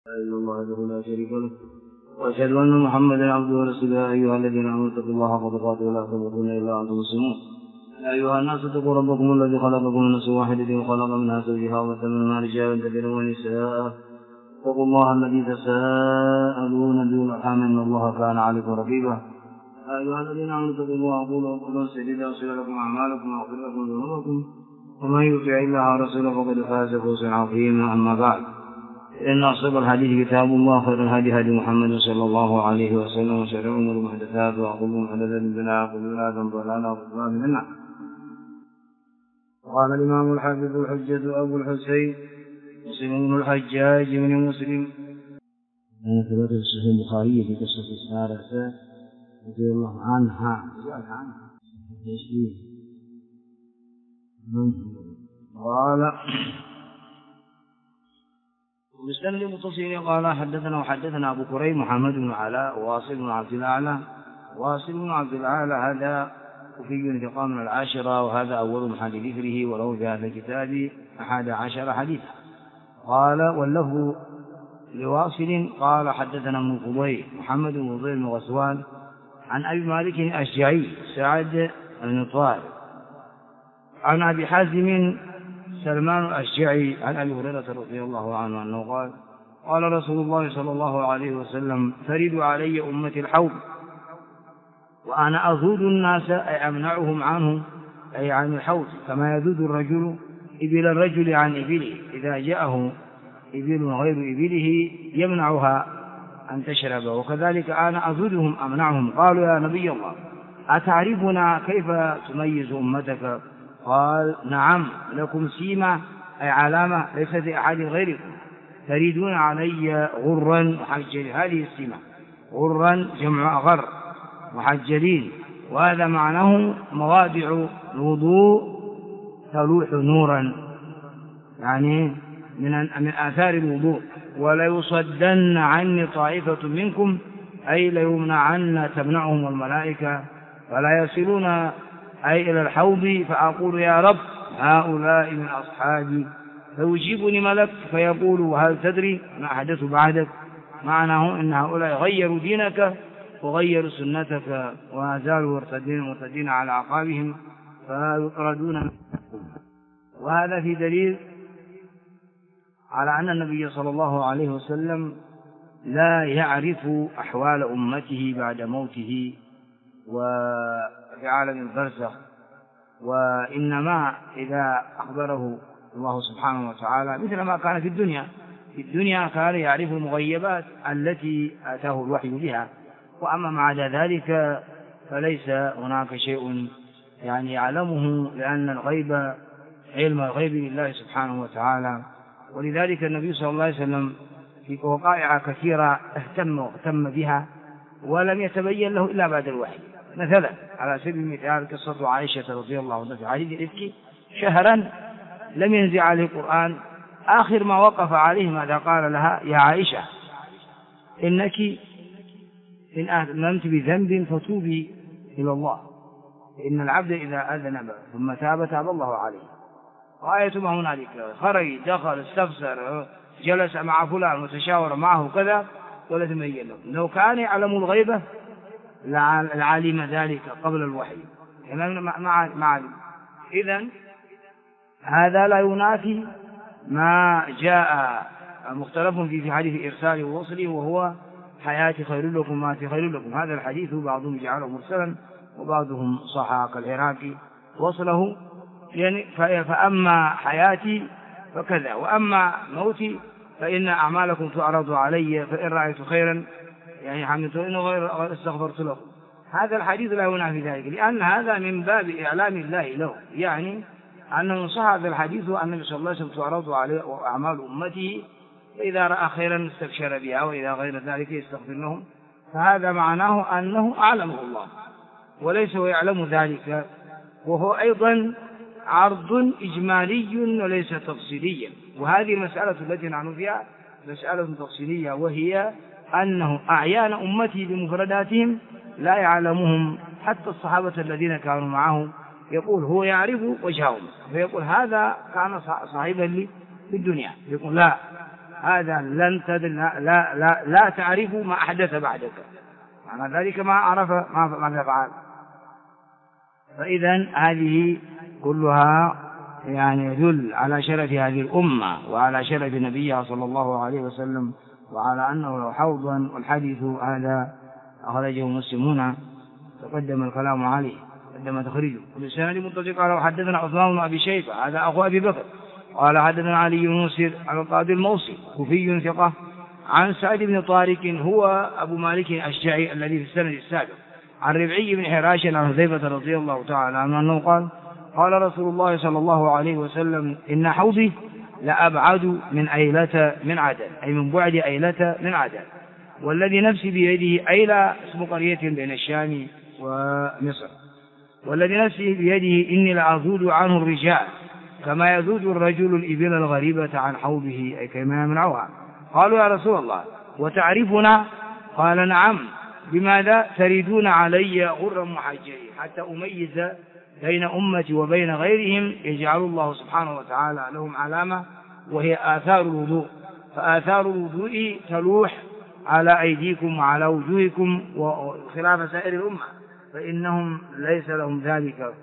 إلا الله وحده لا شريك له وأشهد أن محمدا عبده ورسوله. يا أيها الذين آمنوا اتقوا الله حق تقاته ولا تموتن إلا وأنتم مسلمون. يا أيها الناس اتقوا ربكم الذي خلقكم من نفس واحدة وخلق منها زوجها وبث منهما رجالا كثيرا ونساء. اتقوا الله الذي تساءلون به والأرحام إن الله كان عليكم رقيبا. يا أيها الذين آمنوا اتقوا الله وقولوا قولا سديدا يغفر لكم أعمالكم ويغفر لكم ذنوبكم ومن يطع الله ورسوله فقد فاز فوزا عظيما. أما بعد، إن أصدق الحديث كتاب الله، خير الهدي هدي محمد صلى الله عليه وسلم، وشر الأمور محدثاتها وكل محدثة بدعة وكل بدعة ضلالة وكل ضلالة في النار. قال الإمام الحافظ الحجة أبو الحسين مسلم بن الحجاج بن مسلم كان ثبت في الصحيح البخاري في قصة السارة رضي الله عنها قال مسلم متصل قال حدثنا أبو كريم محمد بن علاء واصل بن عبد الأعلى هذا وفي انتقام من العاشرة، وهذا أول محل ذكره، وله في هذا الكتاب 11 حديثا. قال واللفظ لواصل قال حدثنا ابن فضيل محمد بن فضيل بن غزوان عن أبي مالك الأشجعي سعد بن طارق عن أبي حازم سلمان الأشجعي عن أبي هريرة رضي الله عنه أنه قال قال رسول الله صلى الله عليه وسلم فرضوا علي أمتي الحوض وأنا أذود الناس أي أمنعهم عنه أي عن الحوض، كما يذود الرجل إبل الرجل عن إبله إذا جاءه إبل غير إبله يمنعها أن تشرب، وكذلك أنا أذودهم أمنعهم. قالوا يا نبي الله أتعرفنا كيف تميز أمتك؟ قال نعم، لكم سيمة أي علامة ليست لأحد غيركم، تريدون علي غرا محجلين. هذه السيمة غرا جمع غر محجلين، وهذا معناه مواضع الوضوء تلوح نورا، يعني من آثار الوضوء. وليصدن عني طائفة منكم أي ليمنعن تمنعهم الملائكة فلا يصلون أي إلى الحوض، فأقول يا رب هؤلاء من أصحابي، فيجيبني ملك فيقول وهل تدري ما أحدث بعدك؟ معناه إن هؤلاء غيروا دينك وغيروا سنتك وما زالوا مرتدين على أعقابهم فيطردون. وهذا في دليل على أن النبي صلى الله عليه وسلم لا يعرف أحوال أمته بعد موته وفي عالم البرزخ، وإنما إذا أخبره الله سبحانه وتعالى مثل ما كان في الدنيا كان يعرف المغيبات التي آتاه الوحي بها، وأما مع ذلك فليس هناك شيء يعني يعلمه، لأن الغيب علم الغيب لله سبحانه وتعالى. ولذلك النبي صلى الله عليه وسلم في وقائع كثيرة اهتم بها ولم يتبين له إلا بعد الوحي. مثلا على سبيل المثال قصة عائشة رضي الله عنها في حديث الإفك شهرا لم ينزل عليه القرآن، آخر ما وقف عليه ماذا قال لها؟ يا عائشة إنك إن أذنبت بذنب فتوبي إلى الله، إن العبد إذا أذنب ثم تاب الله عليه. وآية ما هنالك خرج دخل استفسر جلس مع فلان وتشاور معه كذا ولا تبين له. لو كان يعلم الغيبة لعلم ذلك قبل الوحي مع إذن هذا لا ينافي ما جاء مختلف في حديث إرسال ووصله، وهو حياتي خير لكم ماتي خير لكم. هذا الحديث بعضهم جعله مرسلا وبعضهم صحى كالعراقي وصله، يعني فأما حياتي فكذا وأما موتي فإن أعمالكم تعرض علي، فإن رأيت خيرا يعني حمدت وإن غير استغفرت لكم. هذا الحديث لا ينافي ذلك، لأن هذا من باب إعلام الله له، يعني أنه صح هذا الحديث وأن النبي صلى الله عليه وسلم تعرض عليه أعمال أمته، فإذا رأى خيرا استبشر بها وإذا غير ذلك يستغفر لهم. فهذا معناه أنه أعلمه الله وليس يعلم ذلك، وهو أيضا عرض إجمالي وليس تفصيليا. وهذه المسألة التي نحن فيها مسألة تفصيلية، وهي أنه أعيان أمتي بمفرداتهم لا يعلمهم حتى الصحابة الذين كانوا معه، يقول هو يعرف وجههم فيقول هذا كان صاحبا لي في الدنيا، يقول لا هذا لن تدل لا تعرف ما أحدث بعدك، معنى ذلك ما عرف ما فعل. فإذا هذه كلها يعني يدل على شرف هذه الأمة وعلى شرف نبيها صلى الله عليه وسلم، وعلى أنه له حوضا. والحديث هذا أخرجه مسلمون تقدم الكلام عليه، قدم تخريجه. وبالسند متصل قال وحدثنا عثمان بن أبي شيبة هذا أخو أبي بكر قال حدثنا علي بن مسهر على القاضي الموصي كوفي ثقة عن سعد بن طارق هو أبو مالك الأشجعي الذي في السند السابق عن ربعي بن حراش عن حذيفة رضي الله تعالى عنه أنه قال قال رسول الله صلى الله عليه وسلم إن حوضي لأبعد من أيلة من عدن، أي من بعد أيلة من عدن، والذي نفسي بيده أيلة اسم قرية بين الشام ومصر، والذي نفسي بيده إني لأذود عنه الرجال كما يذود الرجل الإبل الغريبة عن حوضه، أي كما يمنعها. قالوا يا رسول الله وتعرفنا؟ قال نعم. بماذا؟ تريدون علي غرا محجلين حتى أميز بين أمتي وبين غيرهم، يجعل الله سبحانه وتعالى لهم علامة وهي آثار الوضوء، فآثار الوضوء تلوح على أيديكم وعلى وجوهكم وخلاف سائر الأمة فإنهم ليس لهم ذلك.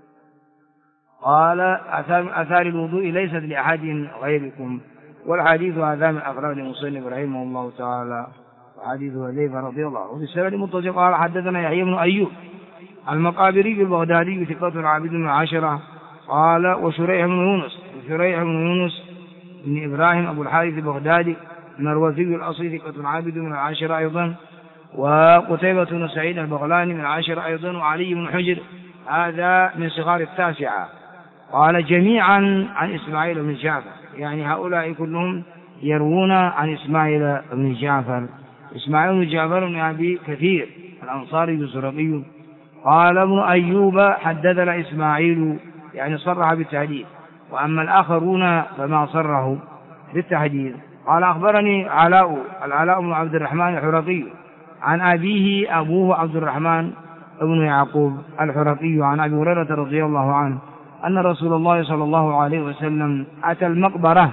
قال آثار الوضوء ليست لأحد غيركم. والحديث هذا من أفراد المصنف رحمه الله تعالى، وحديث حذيفة رضي الله عنه. وبالسند متصل قال حدثنا يحيى بن أيوب المقابري البغدادي ثقة عابد من العشرة قال وشريح بن يونس بن إبراهيم أبو الحارث البغدادي المروزي الأصلي ثقة عابد من العشرة أيضا، وقتيبة بن سعيد البغلاني من العشرة أيضا، وعلي بن حجر هذا من صغار التاسعة. قال جميعا عن إسماعيل بن جعفر، يعني هؤلاء كلهم يروون عن إسماعيل بن جعفر. إسماعيل بن جعفر بن أبي كثير الأنصاري الزرقي. قال ابن أيوب حدثنا إسماعيل، يعني صرح بالتحديث، وأما الآخرون فما صرحوا بالتحديث. قال أخبرني العلاء بن عبد الرحمن الحرقي عن أبيه أبوه عبد الرحمن بن يعقوب الحرقي عن أبي هريرة رضي الله عنه أن رسول الله صلى الله عليه وسلم أتى المقبرة،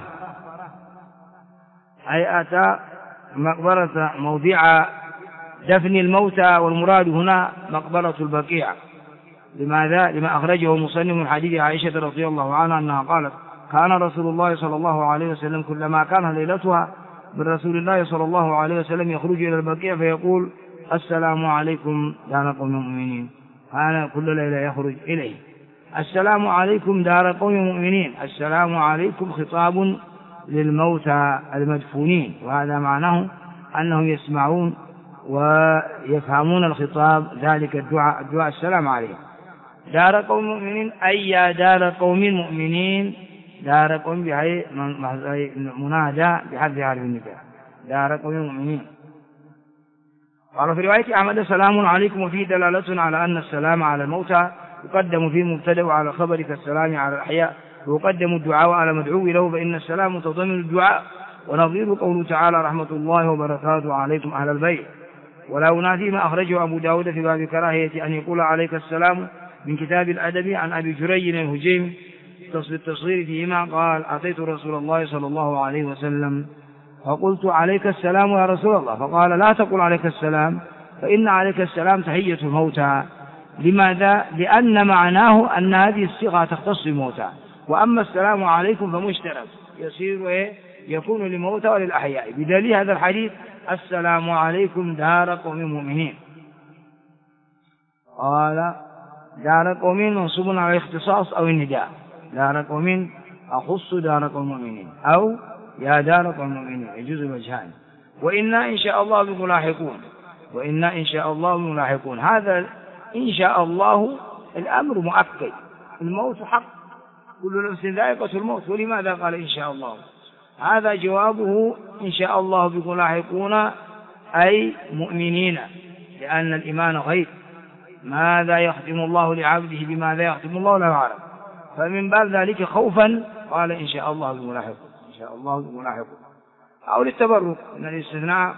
أي أتى مقبرة موضع دفن الموتى، والمراد هنا مقبرة البقيع. لماذا؟ لما أخرجه مصنف من حديث عائشة رضي الله عنها أنها قالت كان رسول الله صلى الله عليه وسلم كلما كان ليلتها بالرسول الله صلى الله عليه وسلم يخرج إلى البقيع فيقول السلام عليكم دار قوم مؤمنين. كان كل ليلة يخرج إليه السلام عليكم دار قوم مؤمنين. السلام عليكم خطاب للموتى المدفونين، وهذا معناه أنهم يسمعون ويفهمون الخطاب، ذلك الدعاء السلام عليكم دار قوم مؤمنين، أي يا دار قوم مؤمنين. دار قوم بهي منادى بحذف حرف النداء، دار قوم مؤمنين. قال في رواية أحمد السلام عليكم، وفيه دلالة على أن السلام على الموتى يقدم في مبتدأ وعلى الخبر كالسلام على الأحياء، ويقدم الدعاء على مدعو له، فإن السلام متضمن الدعاء، ونظير قوله تعالى رحمة الله وبركاته عليكم أهل البيت. ولا ينافي ما أخرجه أبو داود في باب كراهية أن يقول عليك السلام من كتاب الأدب عن أبي جريج الهجيم بالتصغير فيهما قال أتيت رسول الله صلى الله عليه وسلم فقلت عليك السلام يا رسول الله، فقال لا تقل عليك السلام، فإن عليك السلام تحية الموتى. لماذا؟ لأن معناه أن هذه الصيغة تختص الموتى، وأما السلام عليكم فمشترك يصير يكون للموتى وللأحياء، بدليل هذا الحديث السلام عليكم دار قوم مؤمنين. قال دار قوم منصوب على الاختصاص أو النداء، دار قوم أخص دار قوم مؤمنين، أو يا دار قوم مؤمنين، يجوز الوجهان. وإنا إن شاء الله بكم لاحقون، وإنا إن شاء الله بكم لاحقون. هذا إن شاء الله الأمر مؤكد، الموت حق، كل نفس ذائقة الموت. ولماذا قال إن شاء الله؟ هذا جوابه إن شاء الله بكم لاحقون أي مؤمنين، لأن الإيمان غيب، ماذا يختم الله لعبده بماذا يختم الله لا يعلم، فمن باب ذلك خوفا قال إن شاء الله بكم لاحقون، إن شاء الله بكم لاحقون، أو للتبرك من الاستثناء.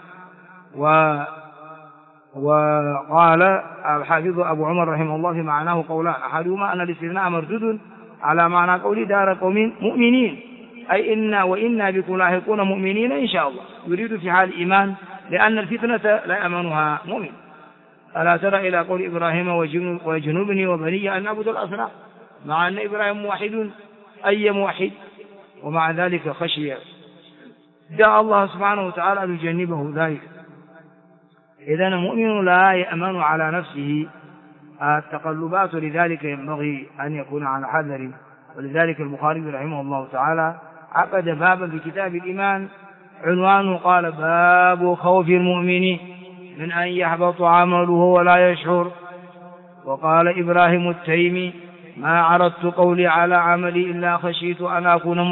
وقال الحافظ أبو عمر رحمه الله في معناه قولان، أحدهما أن الاستثناء مردود على معنى قول دار قوم مؤمنين، أي وإنا بكم لاحقون مؤمنين إن شاء الله، يريد في حال الإيمان، لأن الفتنة لا يأمنها مؤمن. ألا ترى إلى قول إبراهيم وجنوبني وبني أن نعبد الأصنام، مع أن إبراهيم موحد أي موحد، ومع ذلك خشي، دعا الله سبحانه وتعالى أن يجنبه ذلك. إذن المؤمن لا يأمن على نفسه التقلبات، ولذلك ينبغي أن يكون على حذر. ولذلك البخاري رحمه الله تعالى عقد بابا في كتاب الإيمان عنوانه قال: باب خوف المؤمن من أن يحبط عمله ولا يشعر. وقال إبراهيم التيمي: ما عرضت قولي على عملي إلا خشيت أن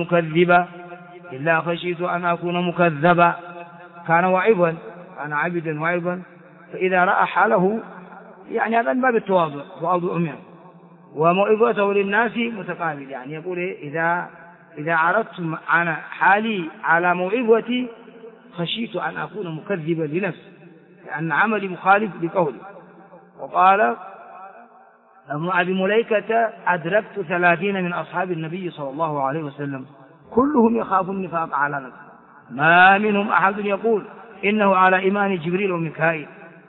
أكون مكذبا. كان واعظا، كان عبدا واعظا، فإذا رأى حاله يعني هذا من باب التواضع منه، وموعظته للناس متقابل. يعني يقول إذا عرضت عن حالي على موعظتي خشيت أن أكون مكذبا لنفسي، لأن عملي مخالف لقولي. وقال ابن أبي مليكة: أدركت 30 من أصحاب النبي صلى الله عليه وسلم كلهم يخاف النفاق على نفسه، ما منهم أحد يقول إنه على إيمان جبريل وميكائيل.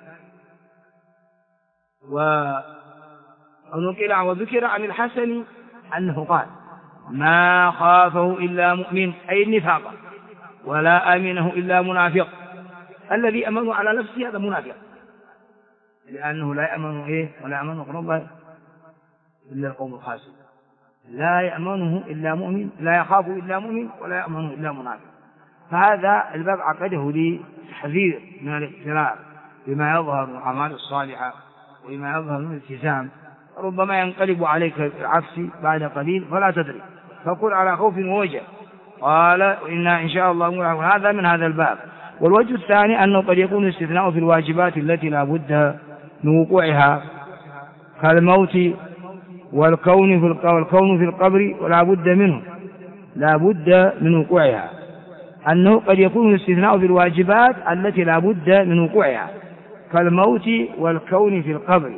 وذكر عن الحسن أنه قال: ما خافه إلا مؤمن، أي النفاق، ولا أمنه إلا منافق. الذي أمنه على نفسه هذا منافق، لأنه لا يأمن ولا يأمن قرب إلا القوم الخاسرون. لا يأمنه إلا مؤمن، لا يخاف إلا مؤمن، ولا يأمنه إلا منافق. فهذا الباب عقده لتحذير من الاغترار بما يظهر من الأعمال الصالحة وبما يظهر من الالتزام، ربما ينقلب عليك العكس بعد قليل فلا تدري، فقل على خوف ووجع. قال: إن شاء الله. هذا من هذا الباب. والوجه الثاني أنه قد يكون الاستثناء في الواجبات التي لا بد من وقوعها، كالموت والكون في القبر، ولا بد منه، لا بد من وقوعها. أنه قد يكون الاستثناء في الواجبات التي لا بد من وقوعها، كالموت والكون في القبر.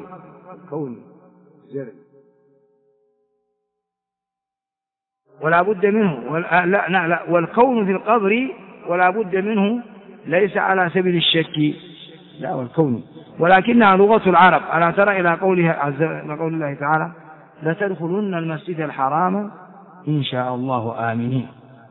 ولا بد منه، والكون في القبر ولا بد منه، ليس على سبيل الشك، لا، والكون، ولكنها لغة العرب. ألا ترى إلى قول الله تعالى: لتدخلن المسجد الحرام إن شاء الله آمنين.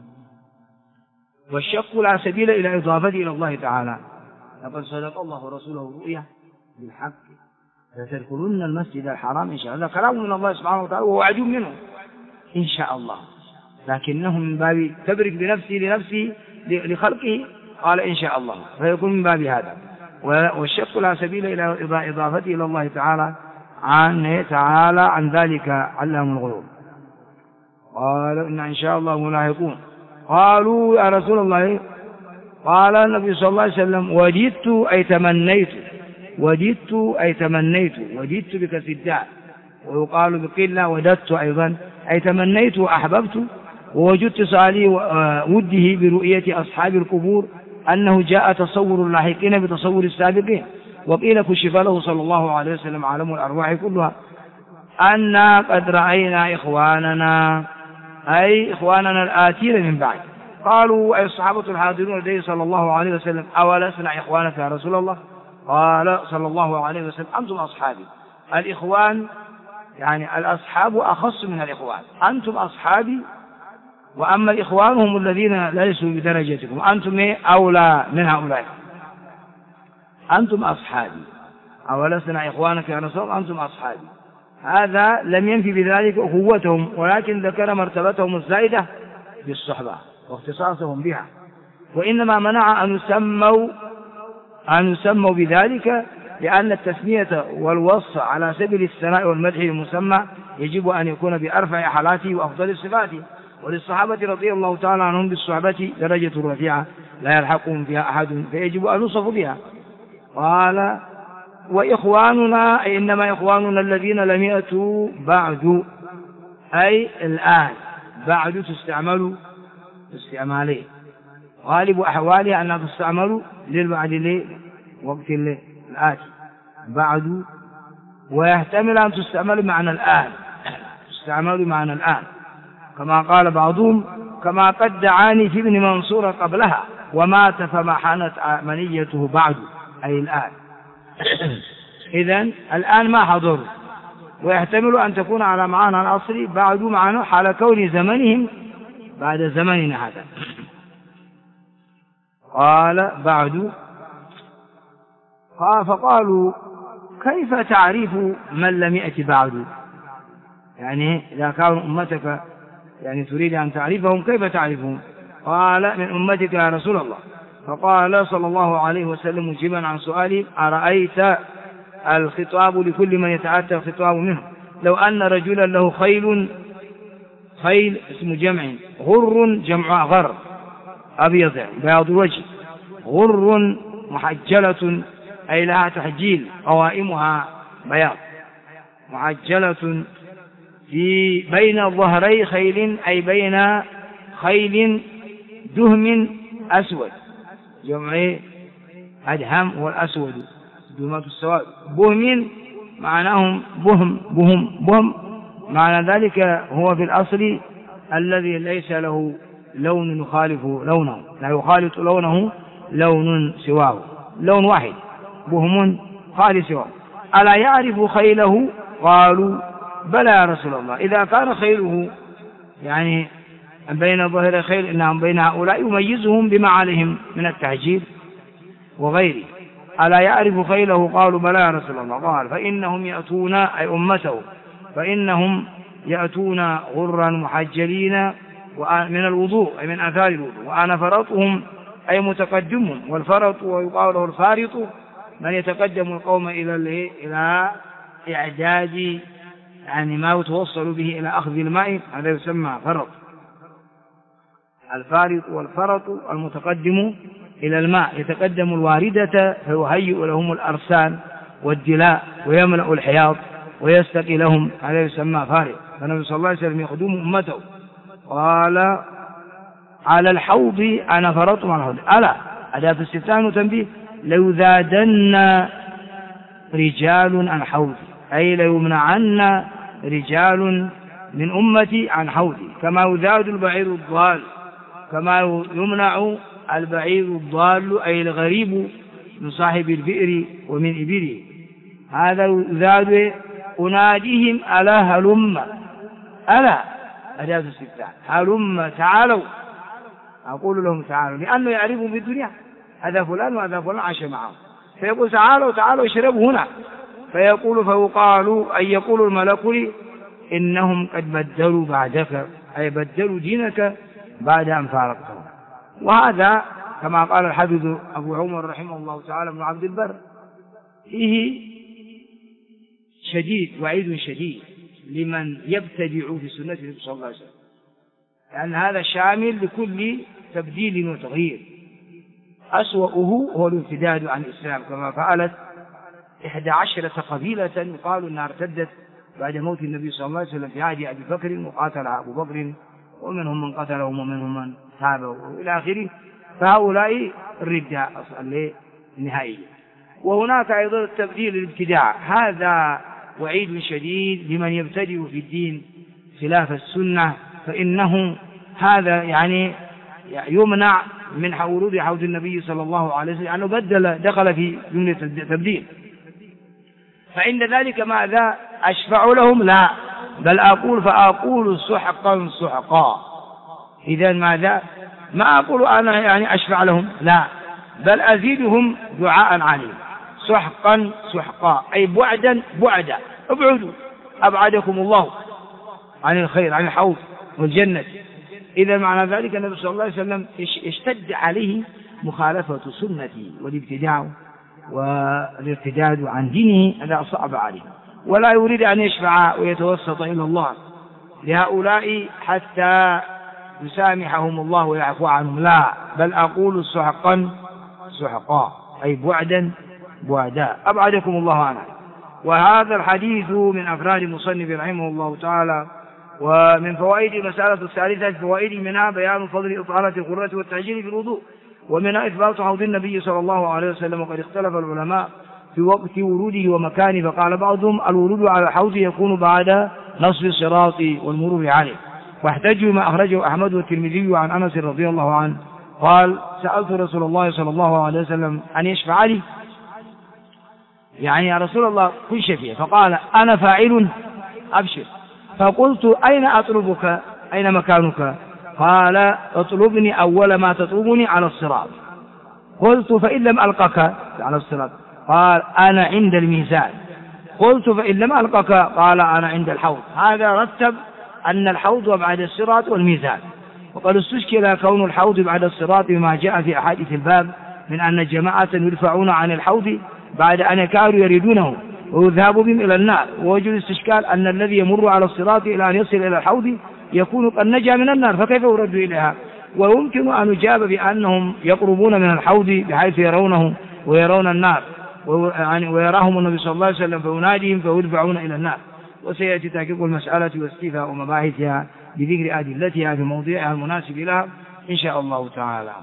والشك لا سبيل إلى إضافته إلى الله تعالى. لقد صدق الله ورسوله الرؤيا بالحق، لتدخلن المسجد الحرام إن شاء الله. كلام من الله سبحانه وتعالى وهو وعد منه إن شاء الله، لكنه من باب تبرك لنفسه لخلقه قال إن شاء الله، فيكون من باب هذا. والشك لا سبيل إلى إضافته إلى الله تعالى عن ذلك علام الغيوب. قال: إن شاء الله ملاحقون. قالوا: يا رسول الله. قال النبي صلى الله عليه وسلم: وددت أي تمنيت بكسر الدال، ويقال بقلة وددت أيضا، أي تمنيت وأحببت، ووجدت صالي وده برؤية أصحاب القبور أنه جاء تصور اللاحقين بتصور السابقين. وقيل كشف له صلى الله عليه وسلم عالم الأرواح كلها أنا قد رأينا إخواننا، أي إخواننا الآتين من بعد. قالوا: أي الصحابة الحاضرون لديه صلى الله عليه وسلم: أولسنا إخوانك يا رسول الله؟ قال صلى الله عليه وسلم: أنتم أصحابي. الإخوان يعني الأصحاب أخص من الإخوان، أنتم أصحابي، وأما الإخوان هم الذين ليسوا بدرجتكم، أنتم أولى من هؤلاء، أنتم أصحابي. أولسنا إخوانك يا رسول الله؟ أنتم أصحابي. هذا لم ينفي بذلك أخوتهم، ولكن ذكر مرتبتهم الزائدة بالصحبة واختصاصهم بها، وإنما منع أن يسموا بذلك، لأن التسمية والوصف على سبيل الثناء والمدح المسمى يجب أن يكون بأرفع حالاته وأفضل الصفات. وللصحابة رضي الله تعالى عنهم بالصحبة درجة رفيعة لا يلحقهم فيها أحد، فيجب أن يوصفوا بها. قال: وإخواننا أي إنما إخواننا الذين لم يأتوا بعد، أي الآن، بعد تستعمل استعمالين، غالب أحوالها أنها تستعمل للبعد وقت الآتي بعد، ويحتمل أن تستعمل معنى الآن، كما قال بعضهم: كما قد دعاني في ابن منصور قبلها ومات فما حانت منيته بعد، أي الآن. إذن الآن ما حضر، ويحتمل أن تكون على معنى الأصل بعد معنى حال كون زمنهم بعد زمننا هذا. قال بعد، قال فقالوا كيف تعرف من لم يأتي بعد؟ يعني إذا كانوا أمتك يعني تريد أن تعرفهم كيف تعرفهم؟ قال من أمتك يا رسول الله. فقال صلى الله عليه وسلم مجيبا عن سؤاله أرأيت الخطاب لكل من يتأتى الخطاب منه لو أن رجلا له خيل اسم جمع، غر جمع غر أبيض بياض الوجه، غر محجلة أي لها تحجيل قوائمها بياض، محجلة في بين ظهري خيل أي بين خيل دهم أسود، جمع أدهم والأسود دهمات السواد، بهم معناهم بهم معنى ذلك هو في الأصل الذي ليس له لون يخالف لونه، لا يخالط لونه لون سواه، لون واحد بهم خالص سواه. ألا يعرف خيله؟ قالوا بلى يا رسول الله. إذا كان خيله يعني بين ظهر خيل إنهم بين هؤلاء يميزهم بما عليهم من التعجيل وغيره. ألا يعرف خيله؟ قالوا بلى يا رسول الله. قال فإنهم يأتون أي أمته فإنهم يأتون غرا محجلين من الوضوء أي من آثار الوضوء، وأنا فرطهم أي متقدمهم، والفرط ويقال له الفارط من يتقدم القوم إلى إعداد يعني ما يتوصل به إلى أخذ الماء، هذا يسمى فرط. الفارط والفرط المتقدم إلى الماء، يتقدم الواردة فيهيئ لهم الأرسال والدلاء ويملأ الحياض ويستقي لهم، هذا يسمى فارط. فالنبي صلى الله عليه وسلم يخدم أمته. قال على الحوض أنا فرطت على الحوض. ألا أداة استفهام وتنبيه ليذادن رجال عن حوضي، أي ليمنعن رجال من أمتي عن حوضي، كما يذاد البعير الضال، كما يمنع البعير الضال أي الغريب من صاحب البئر ومن إبله. هذا يذاد أناديهم ألا هلم، ألا أداة استفهام هلم تعالوا، أقول لهم تعالوا، لأنه يعرفهم في الدنيا هذا فلان وهذا فلان عاش معه، فيقول تعالوا اشربوا هنا، فيقال أن يقول الملك لي إنهم قد بدلوا بعدك، أي بدلوا دينك بعد أن فارقتهم. وهذا كما قال الحافظ أبو عمر رحمه الله تعالى بن عبد البر فيه وعيد شديد لمن يبتدع في سنة النبي صلى الله عليه وسلم، لأن هذا شامل لكل تبديل وتغيير. أسوأه هو الارتداد عن الإسلام، كما فعلت 11 قبيلة يقال أنها ارتدت بعد موت النبي صلى الله عليه وسلم في عهد أبي بكر، وقاتل أبو بكر ومنهم من قتلهم ومنهم من تابعوا إلى آخره، فهؤلاء الردة النهائية. وهناك أيضا التبديل الابتداع، هذا وعيد شديد لمن يبتدئ في الدين خلاف السنة، فإنه هذا يعني يمنع من ورود حوض النبي صلى الله عليه وسلم، لأنه دخل في جملة التبديل. فإن ذلك ماذا أشفع لهم؟ لا، بل فأقول سحقا. إذا ماذا؟ ما أقول أنا يعني أشفع لهم، لا، بل أزيدهم دعاء عليهم. سحقا أي بعدا، ابعدوا، أبعدكم الله عن الخير، عن الحوض والجنة. إذا معنى ذلك النبي صلى الله عليه وسلم اشتد عليه مخالفة سنتي والابتداع والارتداد عن دينه، هذا صعب عليه، ولا يريد أن يشفع ويتوسط إلى الله لهؤلاء حتى يسامحهم الله ويعفو عنهم، لا، بل أقول سحقا أي بعدا، أبعدكم الله عنه. وهذا الحديث من أفراد المصنف رحمه الله تعالى. ومن فوائد المسألة الثالثة فوائد منها بيان فضل إطالة القرة والتعجيل في الوضوء، ومنها إثبات حوض النبي صلى الله عليه وسلم. وقد اختلف العلماء في وقت وروده ومكانه، فقال بعضهم الورود على الحوض يكون بعد نصب الصراط والمرور عليه، واحتجوا ما أخرجه أحمد والترمذي عن أنس رضي الله عنه قال سألت رسول الله صلى الله عليه وسلم أن يشفع لي، يعني يا رسول الله كن شفيع، فقال أنا فاعل أبشر. فقلت أين أطلبك، أين مكانك؟ قال اطلبني أول ما تطلبني على الصراط. قلت فإن لم ألقك على الصراط؟ قال أنا عند الميزان. قلت فإن لم ألقك؟ قال أنا عند الحوض. هذا رتب أن الحوض بعد الصراط والميزان. وقد استشكل كون الحوض بعد الصراط بما جاء في أحاديث الباب من أن جماعة يدفعون عن الحوض بعد أن كانوا يريدونه ويذهب بهم إلى النار، ووجد الاستشكال أن الذي يمر على الصراط إلى أن يصل إلى الحوض يكون قد نجا من النار، فكيف يرد إليها؟ ويمكن أن يجاب بأنهم يقربون من الحوض بحيث يرونه ويرون النار، ويراهم النبي صلى الله عليه وسلم فيناديهم فيدفعون إلى النار. وسيأتي تحقيق المسألة واستيفاء ومباحثها بذكر أدلتها في موضعها المناسب لها إن شاء الله تعالى.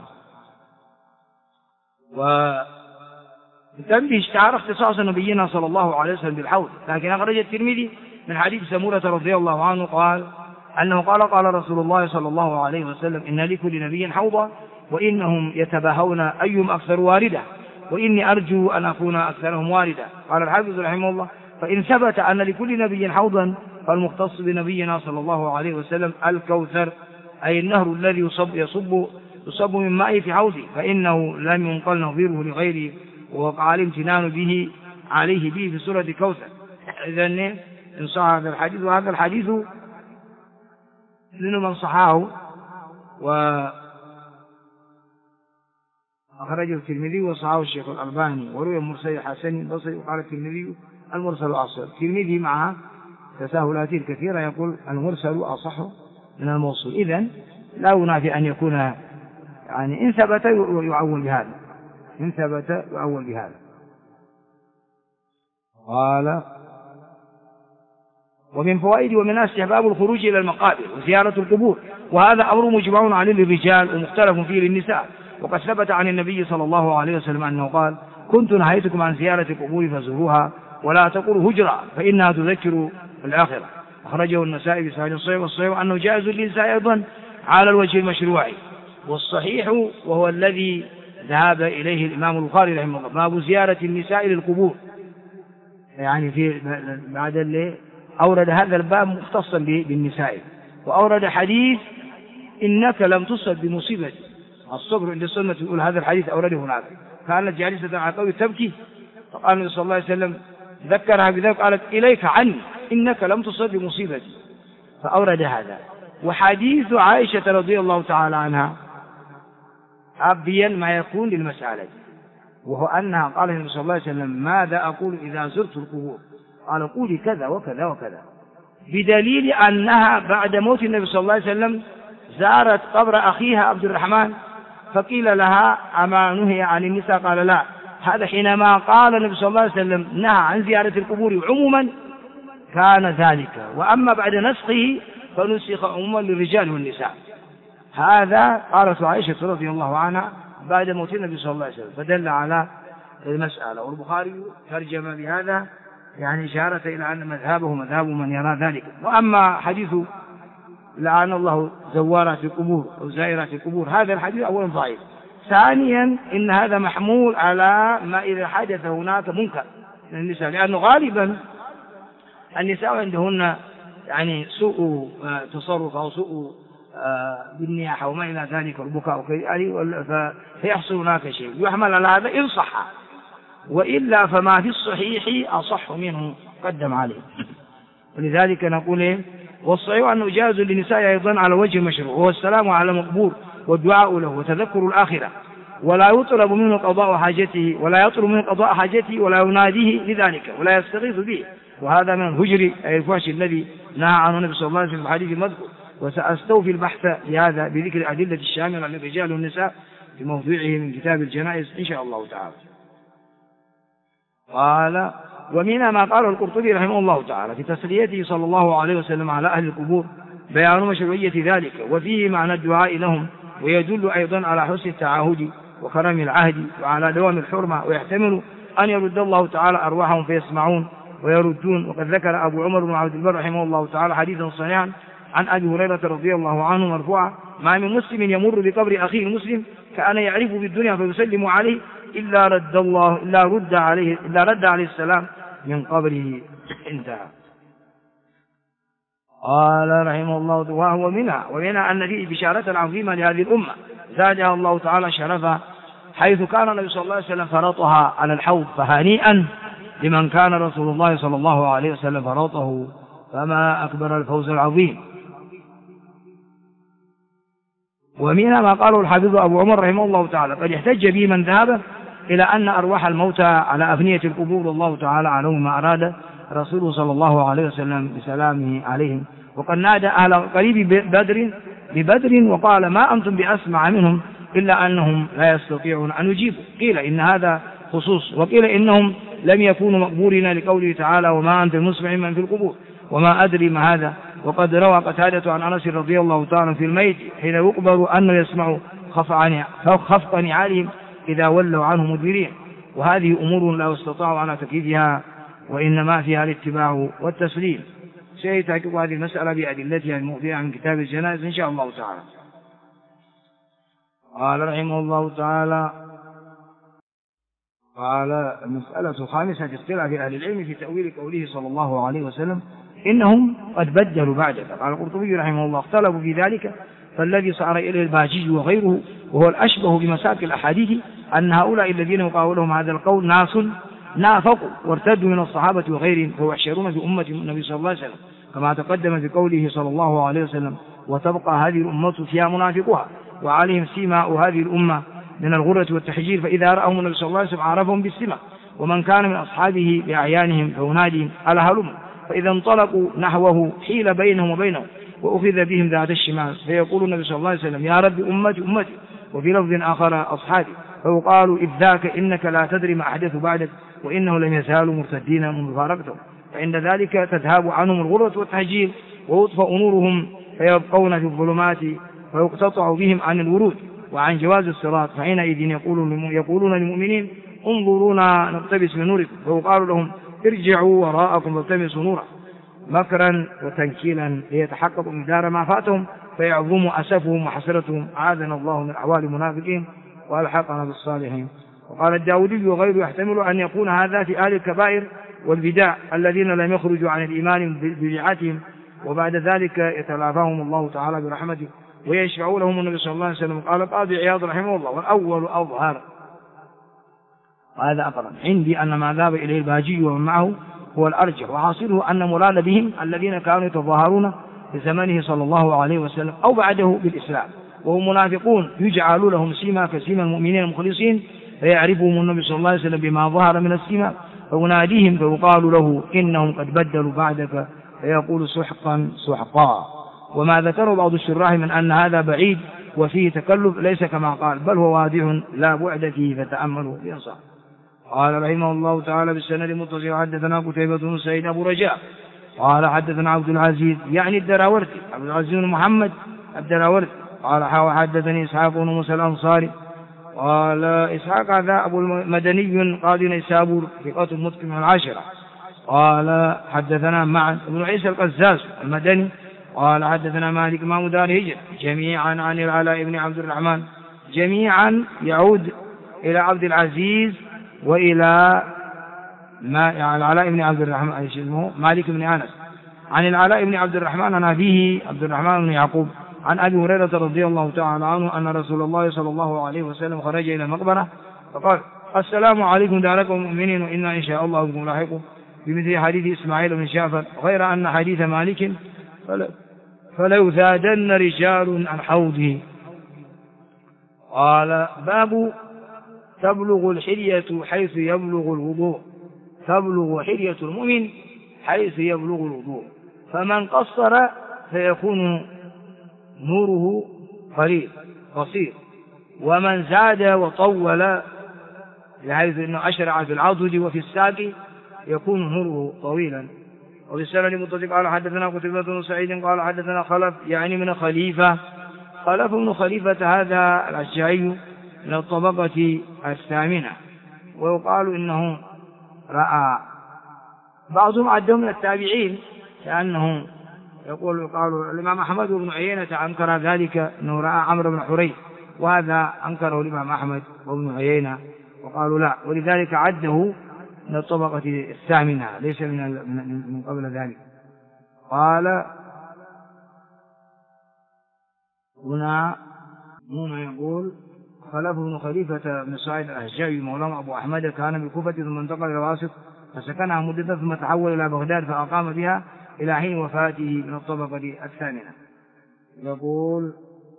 وتنبه اشتهر اختصاص نبينا صلى الله عليه وسلم بالحوض، لكن أخرج الترمذي من حديث سمورة رضي الله عنه قال أنه قال رسول الله صلى الله عليه وسلم إن لكل نبي حوضا وإنهم يتباهون أيهم أكثر واردة وإني أرجو أن أكون أكثرهم واردة. قال الحافظ رحمه الله فإن ثبت أن لكل نبي حوضا فالمختص بنبينا صلى الله عليه وسلم الكوثر، أي النهر الذي يصب من ماء في حوضه، فإنه لم ينقل نظيره لغيره ووقع الامتنان به عليه به في سورة كوثر. إذن إن صح هذا الحديث، وهذا الحديث من صححه وأخرجه الترمذي وصححه الشيخ الألباني، وروي مرسل حسن بصري، وقال الترمذي المرسل أصح. الترمذي مع تساهلات كثيرة يقول المرسل أصح من الموصول. إذن لا ينافي أن يكون يعني إن ثبت يعول بهذا، إن ثبت يعول بهذا. قال ومن فوائد ومن استحباب الخروج إلى المقابر وزيارة القبور، وهذا أمر مجمع عليه للرجال ومختلف فيه للنساء. وقد ثبت عن النبي صلى الله عليه وسلم أنه قال كنت نهيتكم عن زيارة القبور فزوروها ولا تقولوا هجرة فإنها تذكر الآخرة. أخرجه النسائي بسند صحيح، والصحيح أنه جائز للنساء أيضا على الوجه المشروع، والصحيح وهو الذي ذهب إليه الإمام البخاري رحمه الله باب زيارة النساء للقبور، يعني في بعد اللي أورد هذا الباب مختصا بالنساء، وأورد حديث إنك لم تصب بمصيبة الصبر عند السنة، يقول هذا الحديث أورده هناك. كانت جالسة على قوي تبكي فقال النبي صلى الله عليه وسلم ذكرها بذلك قالت إليك عني إنك لم تصب بمصيبتي، فأورد هذا. وحديث عائشة رضي الله تعالى عنها أبين ما يكون للمسألة، وهو أنها قال النبي صلى الله عليه وسلم ماذا أقول إذا زرت القبور؟ قال قولي كذا وكذا وكذا، بدليل أنها بعد موت النبي صلى الله عليه وسلم زارت قبر أخيها عبد الرحمن فقيل لها أما نهي عن النساء؟ قال لا. هذا حينما قال النبي صلى الله عليه وسلم نهى عن زيارة القبور عموما كان ذلك، وأما بعد نسخه فنسخ عموما للرجال والنساء. هذا قالت عائشة رضي الله عنها بعد موت النبي صلى الله عليه وسلم، فدل على المسألة. والبخاري ترجم بهذا يعني إشارة إلى أن مذهبه مذهب من يرى ذلك. وأما حديث لعن الله زوارات القبور أو زائرات القبور، هذا الحديث أولا ضعيف، ثانيا إن هذا محمول على ما إذا حدث هناك منكر من النساء، لأنه غالبا النساء عندهن يعني سوء تصرف أو سوء بالنياحة وما إلى ذلك والبكاء فيحصل هناك شيء يحمل على هذا إن صح، وإلا فما في الصحيح أصح منه قدم عليه. ولذلك نقول والصحيح أنه جاز للنساء أيضا على وجه مشروع، وهو السلام على مقبور والدعاء له وتذكر الآخرة، ولا يطلب منه قضاء حاجته ولا يناديه لذلك ولا يستغيث به، وهذا من الهجر أي الفحش الذي نهى عنه النبي صلى الله عليه وسلم في الحديث المذكور. وسأستوفي البحث بهذا بذكر الأدلة الشاملة للرجال والنساء في موضوعه من كتاب الجنائز إن شاء الله تعالى. قال ومنها ما قاله القرطبي رحمه الله تعالى في تسليته صلى الله عليه وسلم على أهل القبور بيان مشروعية ذلك، وفيه معنى الدعاء لهم، ويدل أيضا على حسن التعاهد وكرم العهد وعلى دوام الحرمة، ويحتمل أن يرد الله تعالى أرواحهم فيسمعون ويردون. وقد ذكر أبو عمر بن عبد البر رحمه الله تعالى حديثا صحيحا عن أبي هريرة رضي الله عنه مرفوعا: ما من مسلم يمر بقبر أخيه المسلم كأن يعرف بالدنيا فيسلم عليه إلا رد عليه السلام من قبره. انتهى. قال رحمه الله: وهو ومنها أن فيه بشارة عظيمة لهذه الأمة زادها الله تعالى شرفا، حيث كان النبي صلى الله عليه وسلم فرطها على الحوض، فهنيئا لمن كان رسول الله صلى الله عليه وسلم فرطه، فما أكبر الفوز العظيم. ومنها ما قاله الحافظ أبو عمر رحمه الله تعالى: قد احتج به من ذهب إلى أن أرواح الموتى على أفنية القبور، والله تعالى أعلم ما أراد رسوله صلى الله عليه وسلم بسلامه عليهم. وقد نادى أهل قريب ببدر وقال: ما أنتم بأسمع منهم إلا أنهم لا يستطيعون أن يجيبوا. قيل إن هذا خصوص، وقيل إنهم لم يكونوا مقبورين لقوله تعالى: وما أنت بمسمع من في القبور. وما أدري ما هذا. وقد روى قتادة عن أنس رضي الله تعالى في الميت حين يقبر أنه يسمع خفق نعالهم إذا ولوا عنه مدبرين. وهذه أمور لا يستطاع على تكييفها، وإنما فيها الاتباع والتسليم. سيتحقق هذه المسألة بأدلتها المؤذية من كتاب الجنائز إن شاء الله تعالى. قال رحمه الله تعالى: قال: المسألة الخامسة اختلاف أهل العلم في تأويل قوله صلى الله عليه وسلم: إنهم قد بدلوا بعدك. قال القرطبي رحمه الله: اختلفوا في ذلك، فالذي صار إليه الباجي وغيره وهو الأشبه بمساك الأحاديث أن هؤلاء الذين يقاولهم هذا القول ناس نافقوا وارتدوا من الصحابة وغيرهم، فيحشرون في أمة النبي صلى الله عليه وسلم، كما تقدم في قوله صلى الله عليه وسلم: وتبقى هذه الأمة فيها منافقها وعليهم سيماء هذه الأمة من الغرة والتحجير، فإذا رأهم النبي صلى الله عليه وسلم عرفهم بالسمة. ومن كان من أصحابه بأعيانهم فيناديهم: ألا هلم. فإذا انطلقوا نحوه حيل بينهم وبينه وأخذ بهم ذات الشمال، فيقول النبي صلى الله عليه وسلم: يا رب أمتي أمتي، وفي لفظ آخر أصحابي، فيقال: إذ ذاك إنك لا تدري ما أحدث بعدك، وإنه لم يزالوا مرتدين منذ فارقتهم. فعند ذلك تذهب عنهم الغرة والتحجير ويطفأ نورهم، فيبقون في الظلمات فيقتطع بهم عن الورود وعن جواز الصراط. فحينئذ يقولون للمؤمنين: انظرونا نقتبس من نوركم، فيقال لهم: ارجعوا وراءكم والتمسوا نورا، مكرا وتنكيلا ليتحققوا مقدار ما فاتهم، فيعظم أسفهم وحسرتهم. أعاذنا الله من أحوال المنافقين وألحقنا بالصالحين. وقال الداودي وغيره: يحتمل أن يكون هذا في أهل الكبائر والبدع الذين لم يخرجوا عن الإيمان ببدعتهم، وبعد ذلك يتلافاهم الله تعالى برحمته ويشفعوا لهم النبي صلى الله عليه وسلم. قال القاضي عياض رحمه الله: والأول أظهر، وهذا أقرب عندي أن ما ذهب إليه الباجي ومن معه هو الأرجح، وحاصله أن مراد بهم الذين كانوا يتظاهرون في زمنه صلى الله عليه وسلم أو بعده بالإسلام، وهم منافقون يجعل لهم سيما كسيما المؤمنين المخلصين، فيعرفهم النبي صلى الله عليه وسلم بما ظهر من السيما، فيناديهم فيقال له: إنهم قد بدلوا بعدك، فيقول: سحقا سحقا. وما ذكره بعض الشراح من أن هذا بعيد وفيه تكلف ليس كما قال، بل هو واضح لا بعد فيه، فتأملوا بإنصاف. قال رحمه الله تعالى: بالسند المتصل: حدثنا قتيبة بن سعيد أبو رجاء قال حدثنا عبد العزيز يعني الدراوردي، عبد العزيز بن محمد الدراوردي قال: حدثني إسحاق بن موسى الأنصاري قال: إسحاق هذا أبو المدني قاضي نيسابور ثقة متقن من العاشرة. قال: حدثنا معا بن عيسى القزاز المدني قال: حدثنا مالك إمام دار هجر جميعا عن العلاء بن عبد الرحمن، جميعا يعود إلى عبد العزيز وإلى العلاء بن عبد الرحمن اسمه مالك بن أنس، عن العلاء بن عبد الرحمن عن أبيه عبد الرحمن بن يعقوب عن أبي هريرة رضي الله تعالى عنه أن رسول الله صلى الله عليه وسلم خرج إلى المقبرة فقال: السلام عليكم داركم المؤمنين، وإنا إن شاء الله بكم لاحقون، بمثل حديث إسماعيل بن جعفر، غير أن حديث مالك فليذادن رجال عن حوضه. قال: باب تبلغ الحلية حيث يبلغ الوضوء، تبلغ حلية المؤمن حيث يبلغ الوضوء، فمن قصر فيكون نوره قصير، ومن زاد وطول بحيث أنه أشرع في العضد وفي الساق يكون نوره طويلا. وبالسند المتصل قال: حدثنا قتيبة بن سعيد قال: حدثنا خلف يعني من خليفة، خلف بن خليفة هذا الأشجعي من الطبقة الثامنة، ويقال إنه رأى، بعضهم عدهم من التابعين لأنه يقول قالوا الإمام أحمد وابن عيينة أنكر ذلك أنه رأى عمرو بن حريث، وهذا أنكره الإمام أحمد وابن عيينة وقالوا لا، ولذلك عده من الطبقة الثامنة ليس من قبل ذلك. قال هنا يقول خلف بن خليفة بن سعيد الأشجعي مولاه أبو أحمد كان بالكوفة ثم انتقل إلى واسط فسكنها مدة ثم تحول إلى بغداد فأقام بها إلى حين وفاته من الطبقة الثامنة. يقول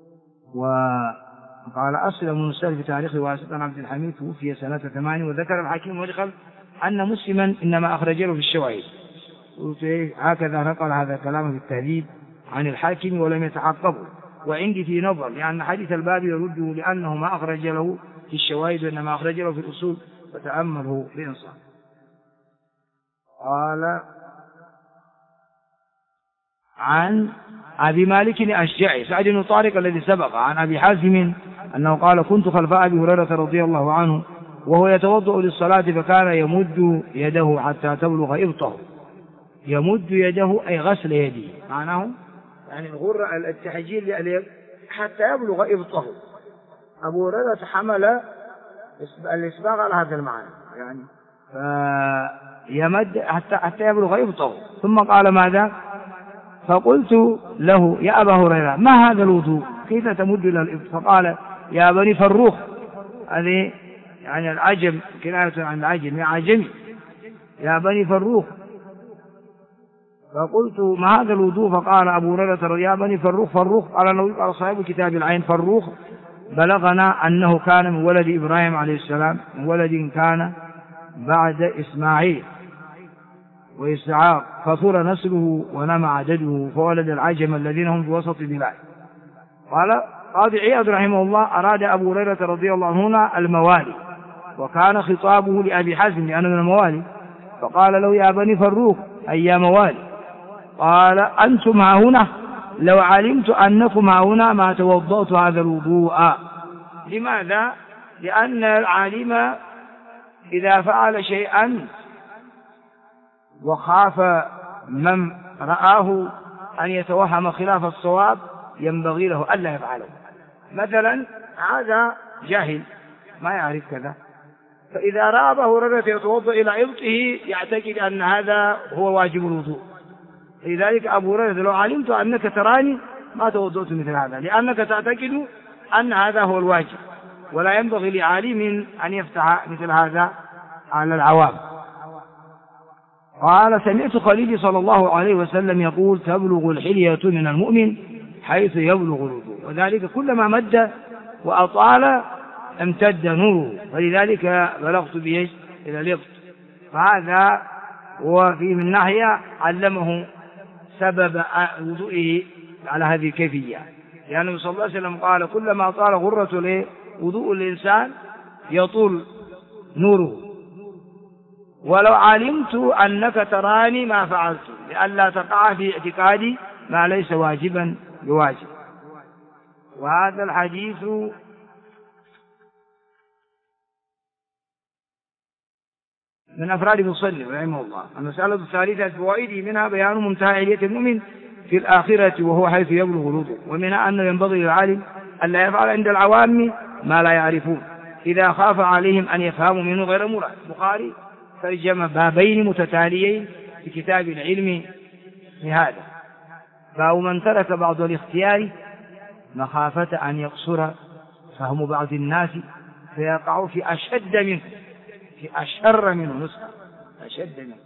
وقال أسلم بن السائب في تاريخ واسط عن عبد الحميد توفي سنة 8 وذكر الحاكم مدخل أن مسلما إنما أخرج له في الشواهد. هكذا نقل هذا الكلام في التهذيب عن الحاكم ولم يتحققه، وعندي في نظر لأن حديث الباب يرده لأنه ما أخرج له في الشواهد وإنما أخرج له في الأصول فتأمله بإنصاف. قال عن أبي مالك الأشجعي سعد بن طارق الذي سبق عن أبي حازم أنه قال كنت خلف أبي هريرة رضي الله عنه وهو يتوضأ للصلاة فكان يمد يده حتى تبلغ إبطه. يمد يده أي غسل يده، معناه يعني الغرة التحجيل حتى يبلغ إبطه. أبو هريرة حمل الإسباغ على هذا المعنى، يعني يمد حتى يبلغ إبطه. ثم قال ماذا؟ فقلت له يا أبا هريرة ما هذا الوضوء كيف تمد إلى الإبط؟ فقال يا بني فروخ، هذه يعني العجم كناية عن العجم يا عجمي يا بني فروخ. فقلت ما هذا الوضوء؟ فقال أبو هريرة يا بني فروخ. قال النبي قال صاحب كتاب العين فروخ بلغنا أنه كان من ولد إبراهيم عليه السلام من ولد كان بعد إسماعيل وإسحاق فصور نسله ونمى عدده فولد العجم الذين هم في وسط البلاد. قال قاضي عياض رحمه الله أراد أبو هريرة رضي الله عنه هنا الموالي، وكان خطابه لأبي حازم لأنه من الموالي، فقال له يا بني فروخ أي يا موالي. قال أنتم ها هنا لو علمت أنكم ها هنا ما توضأت هذا الوضوء. لماذا؟ لأن العالم إذا فعل شيئا وخاف من رآه أن يتوهم خلاف الصواب ينبغي له ألا يفعله. مثلا هذا جاهل ما يعرف كذا، فإذا رأى أبا هريرة يتوضأ إلى إبطه يعتقد أن هذا هو واجب الوضوء. لذلك أبو هريرة لو علمت أنك تراني ما توضأت مثل هذا، لأنك تعتقد أن هذا هو الواجب، ولا ينبغي لعالم أن يفتح مثل هذا على العوام. قال سمعت خليلي صلى الله عليه وسلم يقول تبلغ الحلية من المؤمن حيث يبلغ الوضوء، وذلك كلما مد وأطال امتد نوره، ولذلك بلغت به إلى الإبط. فهذا وفي من ناحية علمه سبب وضوئه على هذه الكيفية، لأن النبي صلى الله عليه وسلم قال كلما طال غرة وضوء الإنسان يطول نوره. ولو علمت أنك تراني ما فعلت لئلا تقع في اعتقادي ما ليس واجبا بواجب. وهذا الحديث من أفراد المصنف رحمه الله. المسألة الثالثة فوائده منها بيان منتهى علية المؤمن في الآخرة وهو حيث يبلغ الوضوء، ومنها أنه ينبغي للعالم أن لا يفعل عند العوام ما لا يعرفون إذا خاف عليهم أن يفهموا منه غير مراد. البخاري ترجم بابين متتاليين في كتاب العلم لهذا: باب من ترك بعض الاختيار مخافة أن يقصر فهم بعض الناس فيقع في أشد منه في أشر منه نسخة أشد منه.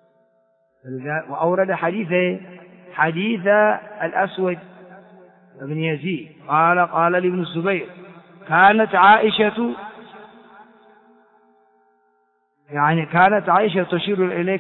وأورد حديث الأسود بن يزيد قال لابن الزبير كانت عائشة تشير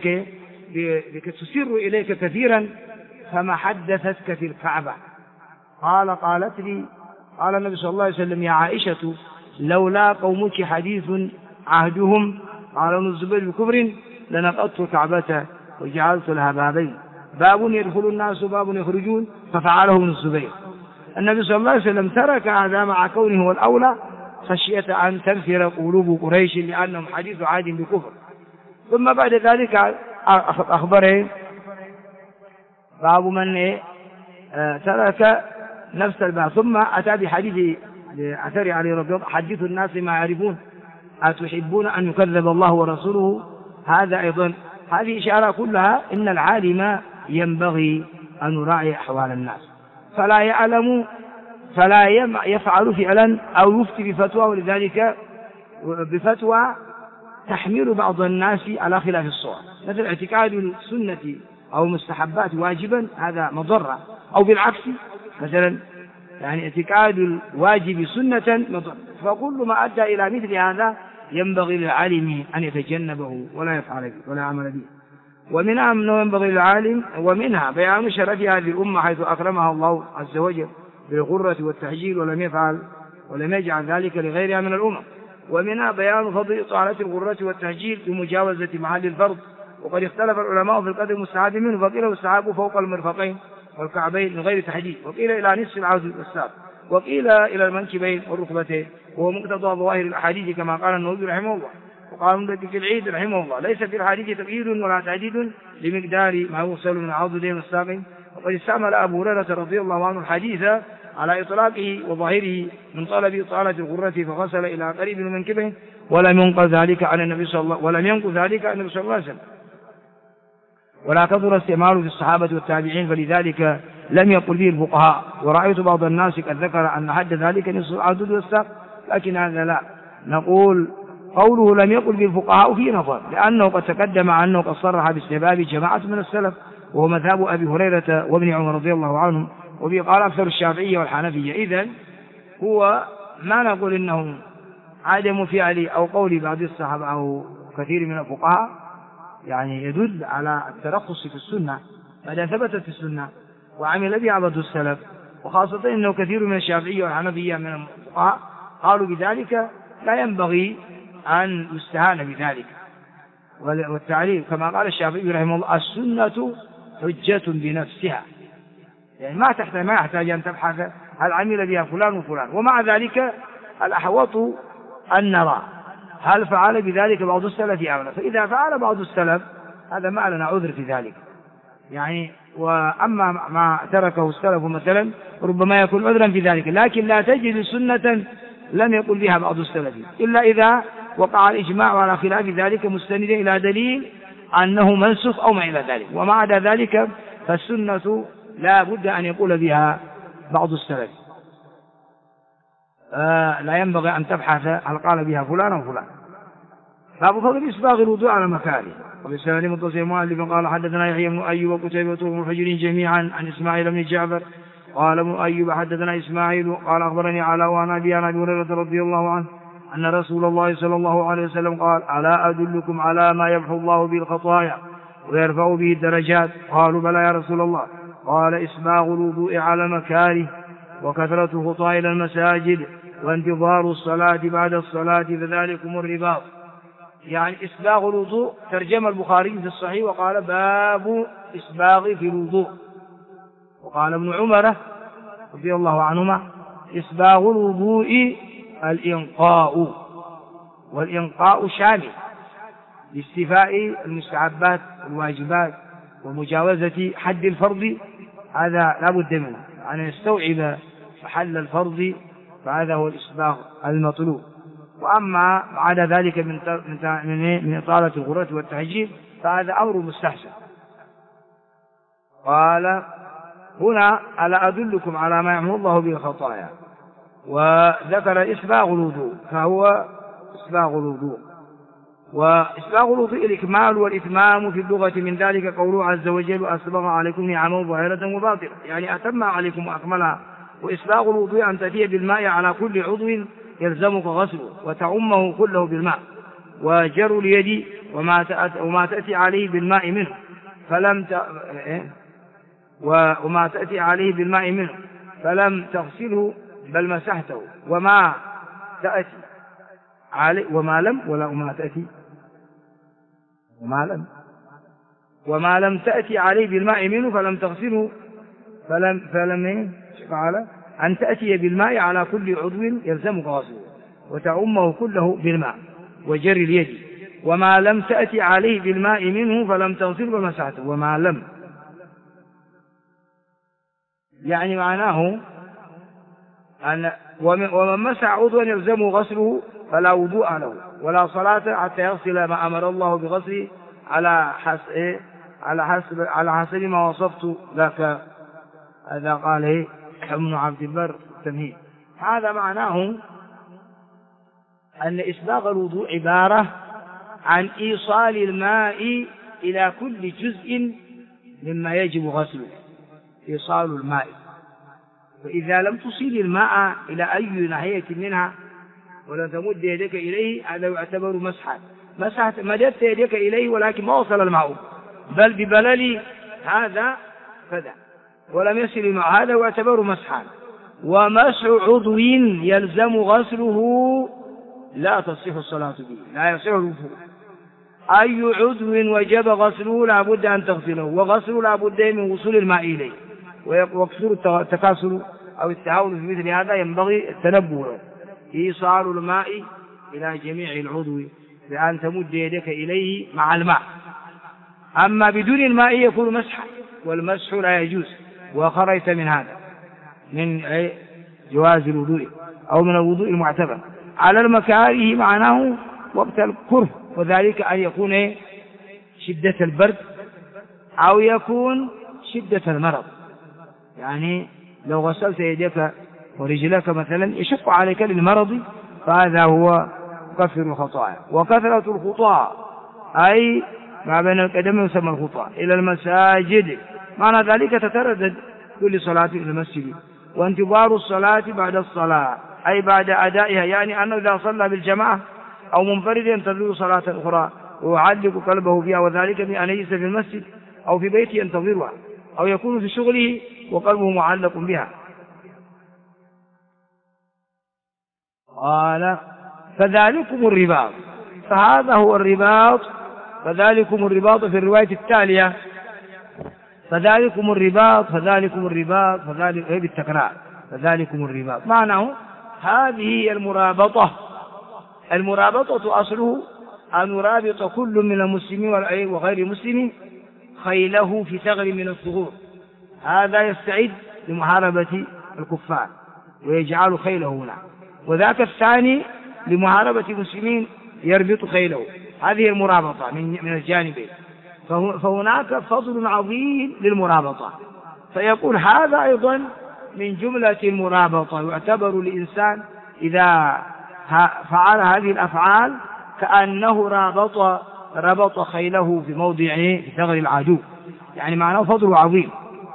إليك كثيرا فما حدثتك في الكعبة. قالت لي قال النبي صلى الله عليه وسلم يا عائشة لولا قومك حديث عهدهم قال ابن الزبير بكفر لنقضت الكعبة وجعلت لها بابين باب يدخل الناس وباب يخرجون ففعله ابن الزبير. النبي صلى الله عليه وسلم ترك هذا مع كونه هو الأولى خشية أن تنفر قلوب قريش لأنهم حديث عهد بكفر. ثم بعد ذلك أخبره باب من ترك نفس الباب. ثم أتى بحديث أثر علي رضي الله عنه: حدثوا الناس ما يعرفون أتحبون أن يكذب الله ورسوله. هذا أيضا هذه إشارة كلها إن العالم ينبغي أن يراعي أحوال الناس، فلا يعلم فلا يفعل فعلا أو يفتي بفتوى، ولذلك بفتوى تحميل بعض الناس على خلاف الصواب، مثل اعتقاد السنة أو المستحبات واجبا، هذا مضرة، أو بالعكس مثلا يعني اعتقاد الواجب سنة مضرة. فكل ما أدى إلى مثل هذا ينبغي للعالم أن يتجنبه ولا يفعل به ولا يعمل به. ومنها أنه ينبغي للعالم، ومنها بيان شرف هذه الأمة حيث أكرمها الله عز وجل بالغرة والتحجيل ولم يجعل ذلك لغيرها من الأمم. ومنها بيان فضل إطالة الغرة والتحجيل بمجاوزة محل الفرض. وقد اختلف العلماء في القدر المستحب منه، فقيل السحاب فوق المرفقين والكعبين من غير تحديد، وقيل إلى نصف العود والساق، وقيل إلى المنكبين والركبتين، وهو مقتضى ظواهر الأحاديث كما قال النووي رحمه الله. وقال مدقق العيد رحمه الله: ليس في الحديث تقييد ولا تعديد لمقدار ما يوصل من العضدين والساقين. وقد استعمل أبو هريرة رضي الله عنه الحديث على إطلاقه وظاهره من طلب إطالة الغرة فغسل إلى قريب من منكبه، ولم ينقل ذلك عن النبي صلى الله عليه وسلم، ولا كثر استعماله في الصحابة والتابعين، فلذلك لم يقل به الفقهاء. ورأيت بعض الناس قد ذكر أن حد ذلك نصف العضد والساق، لكن هذا لا. نقول قوله لم يقل به الفقهاء فيه نظر، لأنه قد تقدم عنه قد صرح باستحباب جماعة من السلف، وهو مذهب أبي هريرة وابن عمر رضي الله عنهم، وبه قال أكثر الشافعية والحنفية. إذن هو ما نقول إنه عدم فعل أو قول بعض الصحابة أو كثير من الفقهاء يعني يدل على الترخص في السنة بعد ثبتت في السنة وعمل بها بعض السلف، وخاصة إنه كثير من الشافعية والحنفية من الفقهاء قالوا بذلك لا ينبغي أن يستهان بذلك. والتعليل كما قال الشافعي رحمه الله: السنة حجة بنفسها، يعني ما يحتاج أن تبحث هل عمل بها فلان وفلان. ومع ذلك الأحوط أن نرى هل فعل بذلك بعض السلف أم لا. فإذا فعل بعض السلف هذا ما لنا عذر في ذلك يعني. وأما ما تركه السلف مثلا ربما يكون عذرا في ذلك، لكن لا تجد سنة لم يقل بها بعض السلف إلا إذا وقع الإجماع على خلاف ذلك مستندا إلى دليل أنه منسوخ أو ما إلى ذلك. وما عدا ذلك فالسنة لا بد أن يقول بها بعض السلف. لا ينبغي أن تبحث هل قال بها فلان أو فلان. باب فضل إسباغ الوضوء على مكاره. وبالسند متصل مؤلف قال: حدثنا يحيى بن أيوب وقتيبة بن حجر جميعا عن إسماعيل بن جعفر قال ابن أيوب: حدثنا إسماعيل قال أخبرني علاء وعن أبي هريرة رضي الله عنه أن رسول الله صلى الله عليه وسلم قال: ألا أدلكم على ما يمحو الله به الخطايا ويرفع به الدرجات؟ قالوا: بلى يا رسول الله. قال: إسباغ الوضوء على مكاره، وكثرة الخطى إلى المساجد، وانتظار الصلاة بعد الصلاة، فذلكم الرباط. يعني إسباغ الوضوء ترجم البخاري في الصحيح وقال: باب إسباغ في الوضوء. وقال ابن عمر رضي الله عنهما: إسباغ الوضوء الإنقاء، والإنقاء شامل لاستيفاء المستحبات والواجبات ومجاوزة حد الفرض، هذا لا بد منه أن يستوعب محل الفرض، فهذا هو الإسباغ المطلوب. وأما بعد ذلك من إطالة الغرة والتحجيل فهذا أمر مستحسن. قال هنا: ألا أدلكم على ما يمحو الله به الخطايا، وذكر إسباغ الوضوء، فهو إسباغ الوضوء. وإسباغ الوضوء الإكمال والإتمام في اللغة، من ذلك قوله عز وجل: أسبغ عليكم نعمه ظاهرة وباطنة، يعني أتم عليكم وأكملها. وإسباغ الوضوء أن تأتي بالماء على كل عضو يلزمك غسله وتعمه كله بالماء. وجر اليد وما تأتي عليه بالماء منه وما تأتي عليه بالماء منه فلم تغسله بل مسحته، وما تأتي عليه وما لم تأتي عليه بالماء منه فلم تغسله فلم قال أن تأتي بالماء على كل عضو يلزمك غسله وتعمه كله بالماء. وجر اليد وما لم تأتي عليه بالماء منه فلم تغسله ومسحته، وما يعني معناه أن ومن مسح عضوا يلزمه غسله فلا وضوء له ولا صلاة حتى يغسل ما أمر الله بغسله على حسب ما وصفت لك. هذا قال ابن عبد البر التمهيد. هذا معناه أن إسباغ الوضوء عبارة عن إيصال الماء إلى كل جزء مما يجب غسله، إيصال الماء. فإذا لم تصل الماء إلى أي ناحية منها ولم تمد يدك إليه هذا يعتبر مسحا. مددت يدك إليه ولكن ما وصل الماء بل ببلل هذا كذا ولم يصل الماء، هذا يعتبر مسحا. ومسح عضو يلزم غسله لا تصح الصلاة به، لا يصح الوضوء. أي عضو وجب غسله لا بد أن تغسله، وغسله لا بد من وصول الماء إليه، ويكثر التكاسل أو التهاون في مثل هذا ينبغي التنبه له. إيصال الماء إلى جميع العضو بأن تمد يدك إليه مع الماء. أما بدون الماء يكون مسحا، والمسح لا يجوز، وخرجت من هذا من جواز الوضوء أو من الوضوء المعتبر. على المكاره معناه وقت الكره، وذلك أن يكون شدة البرد أو يكون شدة المرض. يعني لو غسلت يدك ورجلك مثلا يشق عليك للمرض فهذا هو كفر الخطايا. وكثرة الخطاة أي ما بين القدم يسمى الخطاة إلى المساجد، معنى ذلك تتردد كل صلاة إلى المسجد. وانتظار الصلاة بعد الصلاة أي بعد أدائها، يعني أنه إذا صلى بالجماعة أو منفرد ينتظر صلاة أخرى ويعلق قلبه فيها، وذلك بأن يجلس في المسجد أو في بيته ينتظرها، أو يكون في شغله وقلبه معلق بها. قال فذلكم الرباط، فهذا هو الرباط. فذلكم الرباط في الرواية التالية فذلكم الرباط فذلكم الرباط فذلك بالتكرار فذلكم الرباط، معناه هذه هي المرابطة. المرابطة أصله أن يرابط كل من المسلمين وغير المسلمين خيله في ثغر من الثغور، هذا يستعد لمحاربة الكفار ويجعل خيله هنا، وذاك الثاني لمحاربة المسلمين يربط خيله. هذه المرابطة من الجانبين. فهناك فضل عظيم للمرابطة، فيقول هذا أيضا من جملة المرابطة. يعتبر الإنسان إذا فعل هذه الأفعال كأنه ربط خيله في موضع في ثغر العدو، يعني معناه فضل عظيم.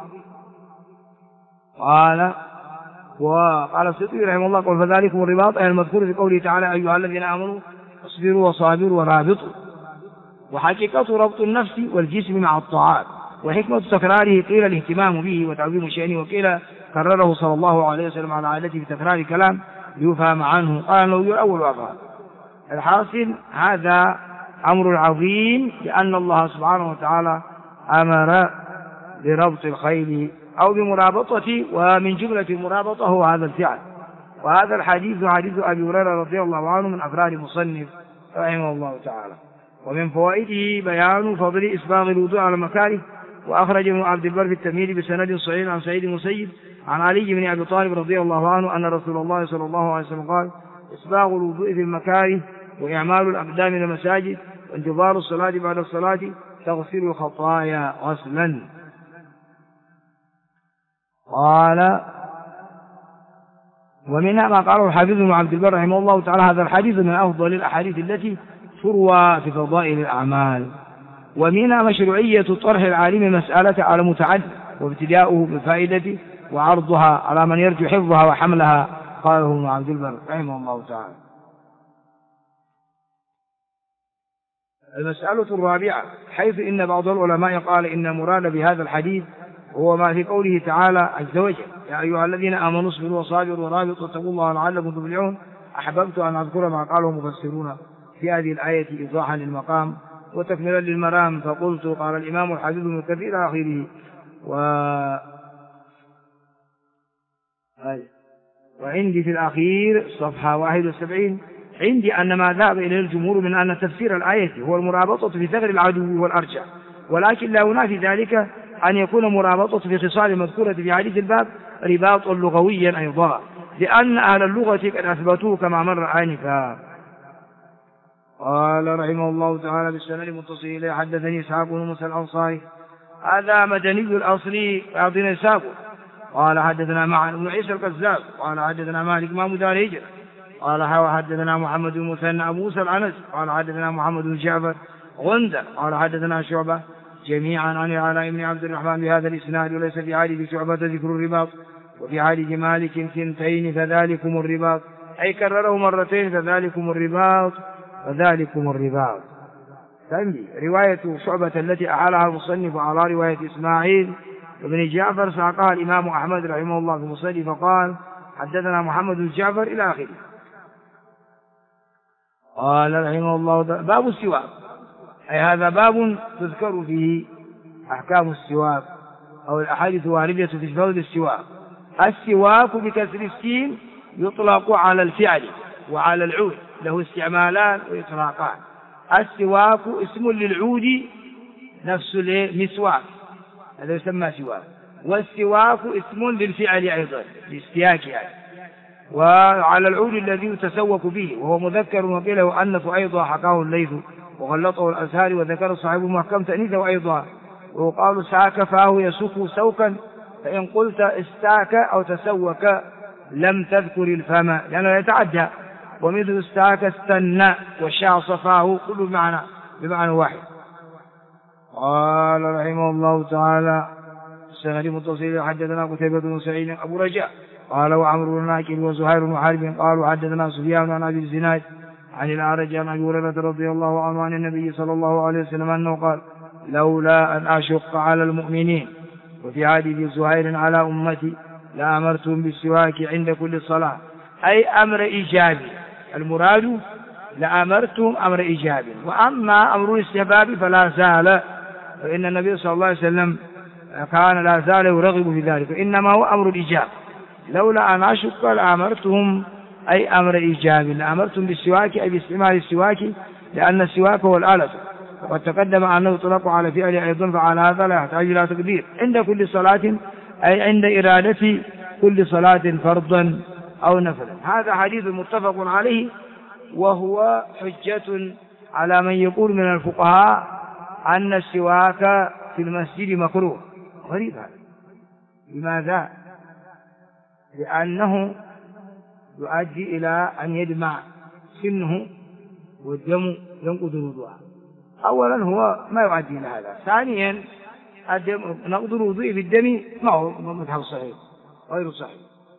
وقال السيوطي رحمه الله قال فذلكم الرباط أي المذكور في قوله تعالى أيها الذين آمنوا اصبروا وصابروا ورابطوا. وحقيقة ربط النفس والجسم مع الطاعات، وحكمة تكراره قيل الاهتمام به وتعظيم شأنه، وقيل كرره صلى الله عليه وسلم على عادته في تكرار الكلام ليفهم عنه. قال النووي الأول وأفهم. الحاصل هذا أمر عظيم، لأن الله سبحانه وتعالى أمر بربط الخيل أو بمرابطة، ومن جملة المرابطة هو هذا الفعل. وهذا الحديث حديث أبي هريرة رضي الله عنه من أفراد المصنف رحمه الله تعالى. ومن فوائده بيان فضل إسباغ الوضوء على المكاره. وأخرج ابن عبد البر في التمهيد بسند صحيح عن سعيد المسيب عن علي بن أبي طالب رضي الله عنه أن رسول الله صلى الله عليه وسلم قال إسباغ الوضوء في المكاره وإعمال الأقدام إلى المساجد وانتظار الصلاة بعد الصلاة تغسل الخطايا غسلا. قال ومنها ما قاله الحافظ ابن عبد البر رحمه الله تعالى هذا الحديث من أفضل الأحاديث التي تروى في فضائل الأعمال. ومنها مشروعية طرح العالم مسألة على متعد وابتداؤه بالفائدة وعرضها على من يرجو حفظها وحملها، قاله ابن عبد البر رحمه الله تعالى. المسألة الرابعة حيث إن بعض العلماء قال إن مراد بهذا الحديث هو ما في قوله تعالى عز وجل يا أيها الذين آمنوا اصبروا وصابروا ورابطوا واتقوا الله لعلكم تفلحون. أحببت أن أذكر ما قاله مفسرون في هذه الآية إيضاحا للمقام وتكملا للمرام، فقلت قال الإمام الحافظ ابن كثير إلى آخره. وعندي في الأخير صفحة 71 عندي أن ما ذهب إليه الجمهور من أن تفسير الآية هو المرابطة في ثغر العدو والأرجح، ولكن لا ينافي ذلك أن يكون مرابطة في خصال مذكورة في حديث الباب رباطا لغويا أيضا، لأن أهل اللغة قد أثبتوه كما مر آنفا. قال رحمه الله تعالى بالسند المتصل إليه حدثني إسحاق بن موسى الأنصاري هذا مدني الأصلي أعطينا إسحاق قال حدثنا معن بن عيسى الكذاب قال حدثنا مالك إمام دار هجرة قال حدثنا محمد بن مثنى أبو موسى العنزي قال حدثنا محمد بن جعفر غندر قال حدثنا شعبة جميعا عن العلاء بن عبد الرحمن بهذا الإسناد، وليس في حديث شعبة ذكر الرباط، وفي حديث مالك ثنتين فذلكم الرباط، أي كرره مرتين فذلكم الرباط فذلكم الرباط. ثاني رواية شعبة التي أحالها المصنف على رواية إسماعيل بن جعفر ساقها الإمام أحمد رحمه الله في المصنف فقال حدثنا محمد بن جعفر إلى آخره. قال رحمه الله باب السواك، أي هذا باب تذكر فيه أحكام السواك أو الأحاديث الواردة في فضل السواك. السواك بكسر السين يطلق على الفعل وعلى العود، له استعمالان وإطلاقان. السواك اسم للعود نفس المسواك هذا يسمى سواك، والسواك اسم للفعل أيضا للاستياك يعني، وعلى العود الذي يتسوك به وهو مذكر وقيله أنف أيضا حكاه الليث وغلطه الأزهار وذكر صاحب محكم تأنيثه أيضا. وقال ساك فاه يسوك سوكا، فإن قلت استاك أو تسوك لم تذكر الفم لأنه يتعدى، ومثل استاك استنى وشاع صفاه كل بمعنى واحد. قال رحمه الله تعالى السند المتصل حدثنا قتيبة بن سعيد أبو رجاء قال وعمرو بن ناكل وزهير بن حرب قالوا حدثنا سفيان عن أبي الزناد عن الأعرج عن أبي هريرة رضي الله عنه عن النبي صلى الله عليه وسلم أنه قال لولا أن أشق على المؤمنين، وفي حديث زهير على أمتي لأمرتهم بالسواك عند كل صلاة، أي أمر إيجابي، المراد لأمرتهم أمر إيجابي. وأما أمر الاستحباب فلا زال، فإن النبي صلى الله عليه وسلم كان لا زال يرغب في ذلك، إنما هو أمر الإيجاب. لولا أن أشق لأمرتهم أي أمر إيجابي، لأمرتهم بالسواك أي باستعمال السواك، لأن السواك هو الآلة، وقد تقدم أنه يطلق على فعل أيضا، فعلى هذا لا يحتاج إلى تقدير عند كل صلاة، أي عند إرادة كل صلاة فرضا أو نفلا. هذا حديث متفق عليه، وهو حجة على من يقول من الفقهاء أن السواك في المسجد مكروه. غريب هذا. لماذا؟ لأنه يؤدي إلى أن يدمع سنه والدم ينقض الوضوء. أولا هو ما يؤدي إلى هذا. ثانيا نقض الوضوء بالدم ما هو مذهب صحيح، غير صحيح.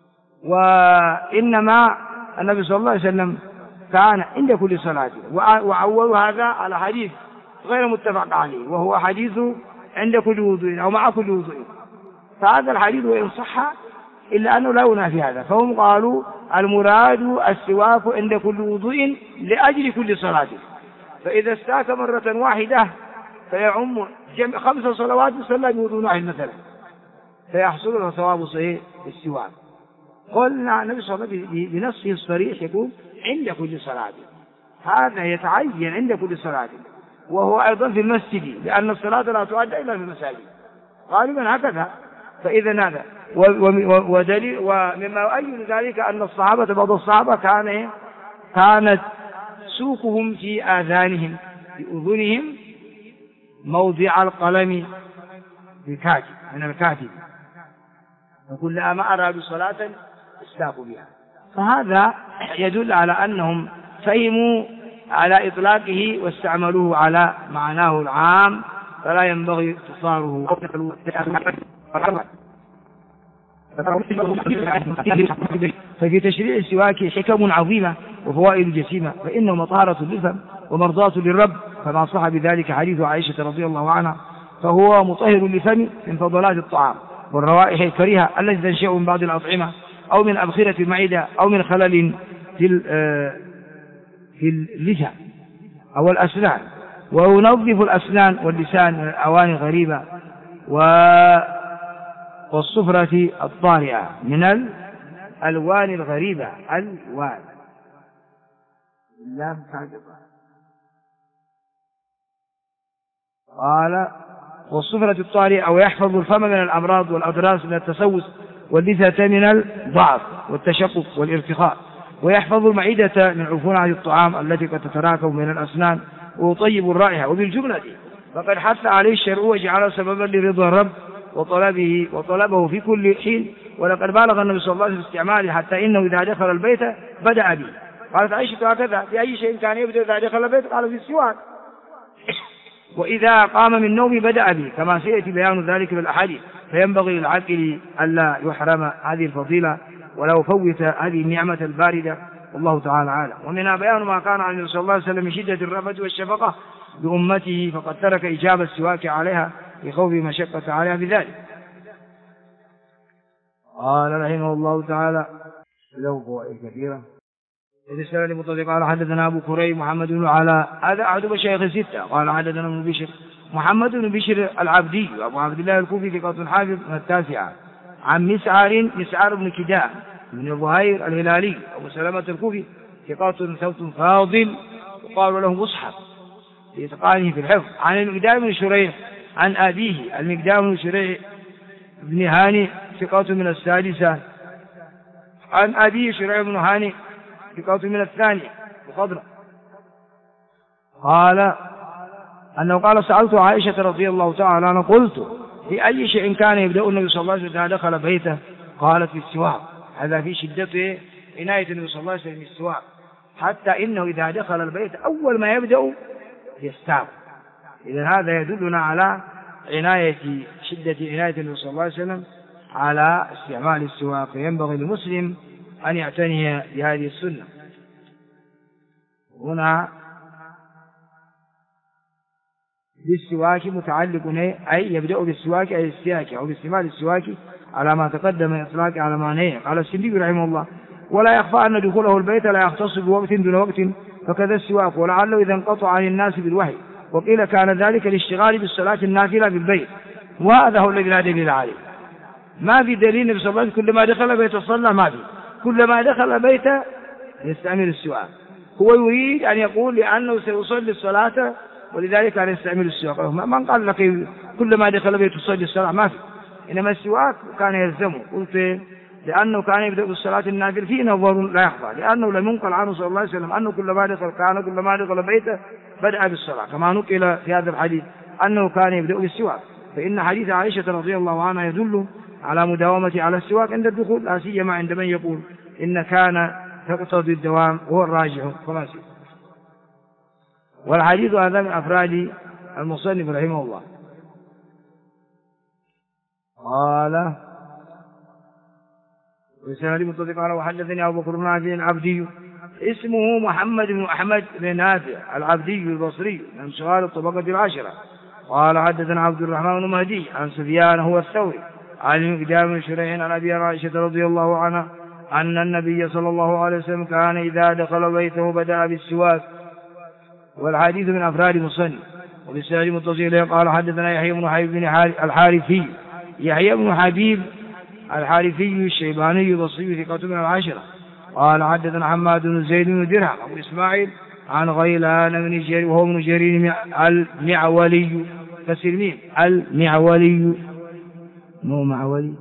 وإنما النبي صلى الله عليه وسلم كان عند كل صلاة، وعول هذا على حديث غير متفق عليه، وهو حديث عند كل وضوء أو مع كل وضوء. فهذا الحديث وإن صح إلا أنه لا ينافي هذا، فهم قالوا المراد السواك عند كل وضوء لأجل كل صلاة، فإذا استاك مرة واحدة فيعم 5 صلوات صلى بوضوء واحد مثلا، فيحصل له ثواب صحيح السواك. قلنا النبي صلى الله عليه وسلم بنصه الصريح يقول عند كل صلاة، هذا يتعين عند كل صلاة، وهو أيضا في المسجد، لأن الصلاة لا تؤدى إلا في المساجد غالبا هكذا. فإذا هذا ودليل، ومما يؤيد ذلك أن الصحابة بعض الصحابة كانت سوقهم في آذانهم في أذنهم موضع القلم بالكاتب من الكاتب، وكلما أرادوا صلاة استاقوا بها. فهذا يدل على أنهم فهموا على إطلاقه واستعملوه على معناه العام، فلا ينبغي اختصاره. ففي تشريع السواك حكم عظيمة وفوائد جسيمة، فإنه مطهرة للفم ومرضاة للرب، كما صح بذلك حديث عائشة رضي الله عنها، فهو مطهر للفم من فضلات الطعام والروائح الكريهة التي تنشأ من بعض الأطعمة أو من أبخرة المعدة أو من خلل في اللسان أو الأسنان، وينظف الأسنان واللسان من الأواني الغريبة والصفرة الطارئة من الألوان الغريبة. الوان قال والصفرة الطارئة، ويحفظ الفم من الأمراض والأضراس من التسوس واللثة من الضعف والتشقق والارتخاء، ويحفظ المعدة من عفونة الطعام التي قد تتراكم من الأسنان، ويطيب الرائحة. وبالجملة فقد حث عليه الشرع وجعله سببا لرضا الرب وطلبه في كل حين. ولقد بالغ النبي صلى الله عليه وسلم في استعماله حتى إنه إذا دخل البيت بدأ به. قالت عائشة هكذا: بأي شيء كان يبدأ إذا دخل البيت؟ قال: في السواك. وإذا قام من نومه بدأ به، كما سيأتي بيان ذلك في الأحاديث. فينبغي للعاقل ألا يحرم هذه الفضيلة ولو فوت هذه النعمة الباردة، والله تعالى أعلم. ومنها بيان ما كان عن النبي صلى الله عليه وسلم من شدة الرأفة والشفقة بأمته، فقد ترك إجابة السواك عليها لخوف مشقة عليها بذلك. قال رحمه الله تعالى: له فوائد كثيرة. الرسالة المتصلة قال: حدثنا أبو كريم محمد بن علاء، هذا أحد مشايخ الستة. قال: حدثنا ابن بشر محمد بن بشر العبدي أبو عبد الله الكوفي ثقة حافظ من التاسعة، عن مسعر بن كداء بن الظهير الهلالي أبو سلمة الكوفي ثقة ثوت فاضل وقال له مصحف لإتقانه في الحفظ، عن المقدام بن شريح عن أبيه المقدام بن شريح بن هاني ثقة من السادسة، عن أبيه شريح بن هاني ثقة من الثانية وخضرة. قال أنه قال: سألت عائشة رضي الله تعالى عنها قلت: في أي شيء كان يبدأ النبي صلى الله عليه وسلم إذا دخل بيته؟ قالت: في السواك. هذا في شدة عناية النبي صلى الله عليه وسلم بالسواك، حتى إنه إذا دخل البيت أول ما يبدأ يستاك. إذن هذا يدلنا على شدة عناية النبي صلى الله عليه وسلم على استعمال السواك، فينبغي للمسلم أن يعتني بهذه السنة. هنا بالسواك متعلق أي يبدأ بالسواك أي السواك أو باستعمال السواك على ما تقدم إطلاق على معنيه. قال السندي رحمه الله: ولا يخفى أن دخوله البيت لا يختص بوقت دون وقت، فكذا السواك، ولعله إذا انقطع عن الناس بالوحي، وقيل كان ذلك الاشتغال بالصلاة النافلة بالبيت، وهذا هو الذي لا دليل عليه. ما في دليل النبي صلى الله عليه وسلم كلما دخل بيت صلى، ما في، كلما دخل بيت يستعمل السواك. هو يريد أن يقول لأنه سيصلي الصلاة ولذلك كان يستعمل السواك. من قال لك كلما دخل بيت يصلي الصلاة؟ ما في، إنما السواك كان يلزمه. قلت لأنه كان يبدأ بالصلاة النافلة فيه نظر لا يخفى، لأنه لم ينقل عنه صلى الله عليه وسلم أنه كلما دخل بيته بدأ بالصلاة، كما نقل في هذا الحديث أنه كان يبدأ بالسواك. فإن حديث عائشة رضي الله عنها يدل على مداومة على السواك عند الدخول، لا سيما عند من يقول إن كان تقتضي الدوام وهو الراجح كما سيما. والحديث هذا من أفراد المصنف رحمه الله. قال: وسهل متصل قال: وحدثني أبو بكر بن عبد العبدي اسمه محمد بن أحمد بن نافع العبدي البصري من صغار الطبقة العاشرة. قال: حدثنا عبد الرحمن بن مهدي عن سفيان هو الثوري عن المقدام بن شريح عن أبي عائشة رضي الله عنها أن النبي صلى الله عليه وسلم كان إذا دخل بيته بدأ بالسواك. والحديث من أفراد المصنف. وبالسند متصل قال: حدثنا يحيى بن حبيب الحارثي يحيى بن حبيب الحارثي الشيباني البصري ثقة من العاشرة. قال: حدثنا حماد بن زيد بن درهم أبو إسماعيل عن غيلان بن جرير وهو ابن جرير المعولي كسر الميم المعولي مو معولي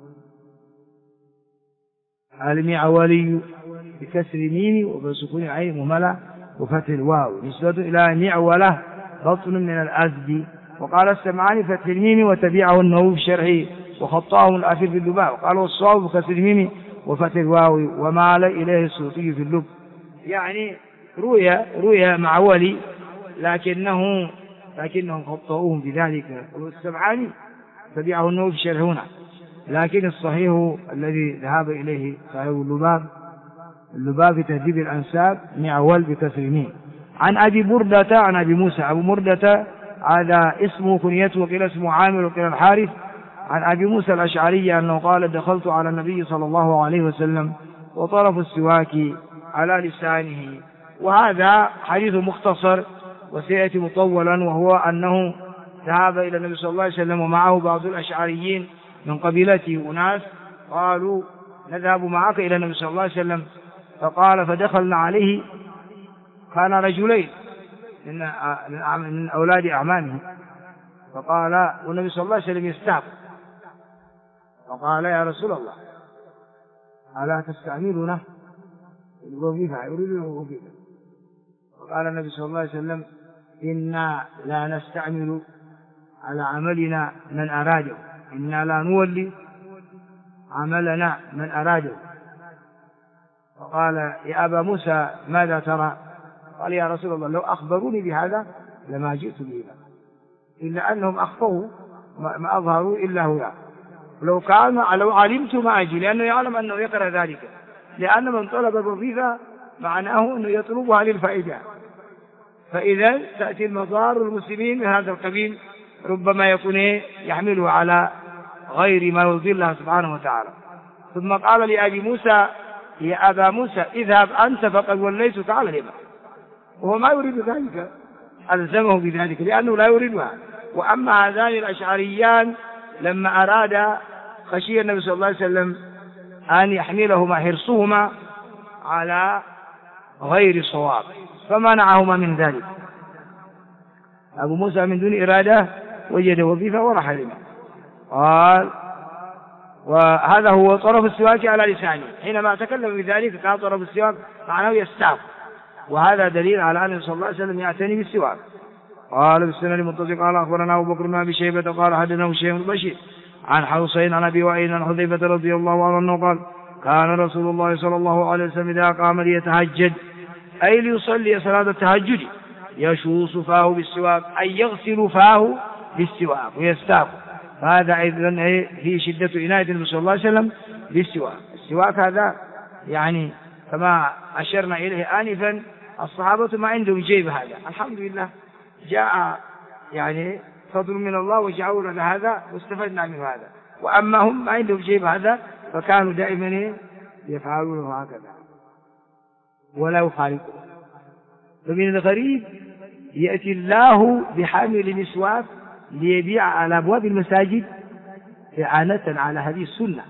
المعولي بكسر الميم وبسكون العين مهملة وفتح الواو نسبة إلى معولة بطن من الأزد. وقال السمعاني فتح الميم وتبعه النووي في شرحه وخطاه الأخير في اللباب. قال: والصواب بكسر الميم وفتح الواو ومال إليه السلطي في اللب. يعني روي معولي لكنهم خطأوهم بذلك. والسمعاني تبعه النووي في شرحه، لكن الصحيح الذي ذهب إليه صحيح اللباب في تهذيب الأنساب معول بكسر الميم. عن أبي بردة عن أبي موسى أبو بردة هذا اسمه كنيته وقيل اسمه عامر وقيل الحارث عن أبي موسى الأشعري أنه قال: دخلت على النبي صلى الله عليه وسلم وطرف السواك على لسانه. وهذا حديث مختصر وسيأتي مطولا، وهو أنه ذهب إلى النبي صلى الله عليه وسلم ومعه بعض الأشعريين من قبيلته أناس قالوا: نذهب معك إلى النبي صلى الله عليه وسلم. فقال: فدخلنا عليه، كان رجلين من أولاد أعمامه، فقال والنبي صلى الله عليه وسلم يستعب، فقال يا رسول الله ألا تستعملنا الوظيفة؟ يريد الوظيفة. فقال النبي صلى الله عليه وسلم إنا لا نستعمل على عملنا من أراده، إنا لا نولي عملنا من أراده. فقال يا أبا موسى ماذا ترى؟ قال يا رسول الله لو أخبروني بهذا لما جئت به، إلا أنهم أخفوا ما أظهروا إلا هو، لو علمت ما أجي، لأنه يعلم أنه يكره ذلك، لأن من طلب الوظيفة معناه أنه يطلبها للفائدة، فإذا تأتي المضار المسلمين من هذا القبيل ربما يكون يحمله على غير ما يرضي الله سبحانه وتعالى. ثم قال لأبي موسى يا أبا موسى اذهب أنت فقد وليتك على الإمام، وهو ما يريد ذلك، ألزمه بذلك لأنه لا يريدها. وأما هذان الأشعريان لما أراد خشي النبي صلى الله عليه وسلم أن يحملهما حرصهما على غير صواب فمنعهما من ذلك. أبو موسى من دون إرادة وجد وظيفة وراح الإمام. قال وهذا هو طرف السواك على لسانه، حينما تكلم بذلك كان طرف السواك معناه يستاق، وهذا دليل على أن صلى الله عليه وسلم يعتني بالسواك. قال بالسنة المتصل قال أخبرنا أبو بكر بن أبي شيبة قال حدثنا هشيم بن بشير عن حسين عن أبي وائل عن حذيفة رضي الله عنه قال كان رسول الله صلى الله عليه وسلم إذا قام ليتهجد أي ليصلي صلاة التهجد يشوص فاه بالسواك، أي يغسل فاه بالسواك ويستاق. فهذا أيضا في شدة عناية النبي صلى الله عليه وسلم بالسواك. السواك هذا يعني كما أشرنا إليه آنفا الصحابة ما عندهم جيب هذا، الحمد لله جاء يعني فضل من الله وجعلوا لنا هذا واستفدنا من هذا. وأما هم ما عندهم جيب هذا فكانوا دائما يفعلونه هكذا ولا يخالفون. فمن الغريب يأتي الله بحامل المسواك ليبيع على أبواب المساجد إعانة على هذه السنة،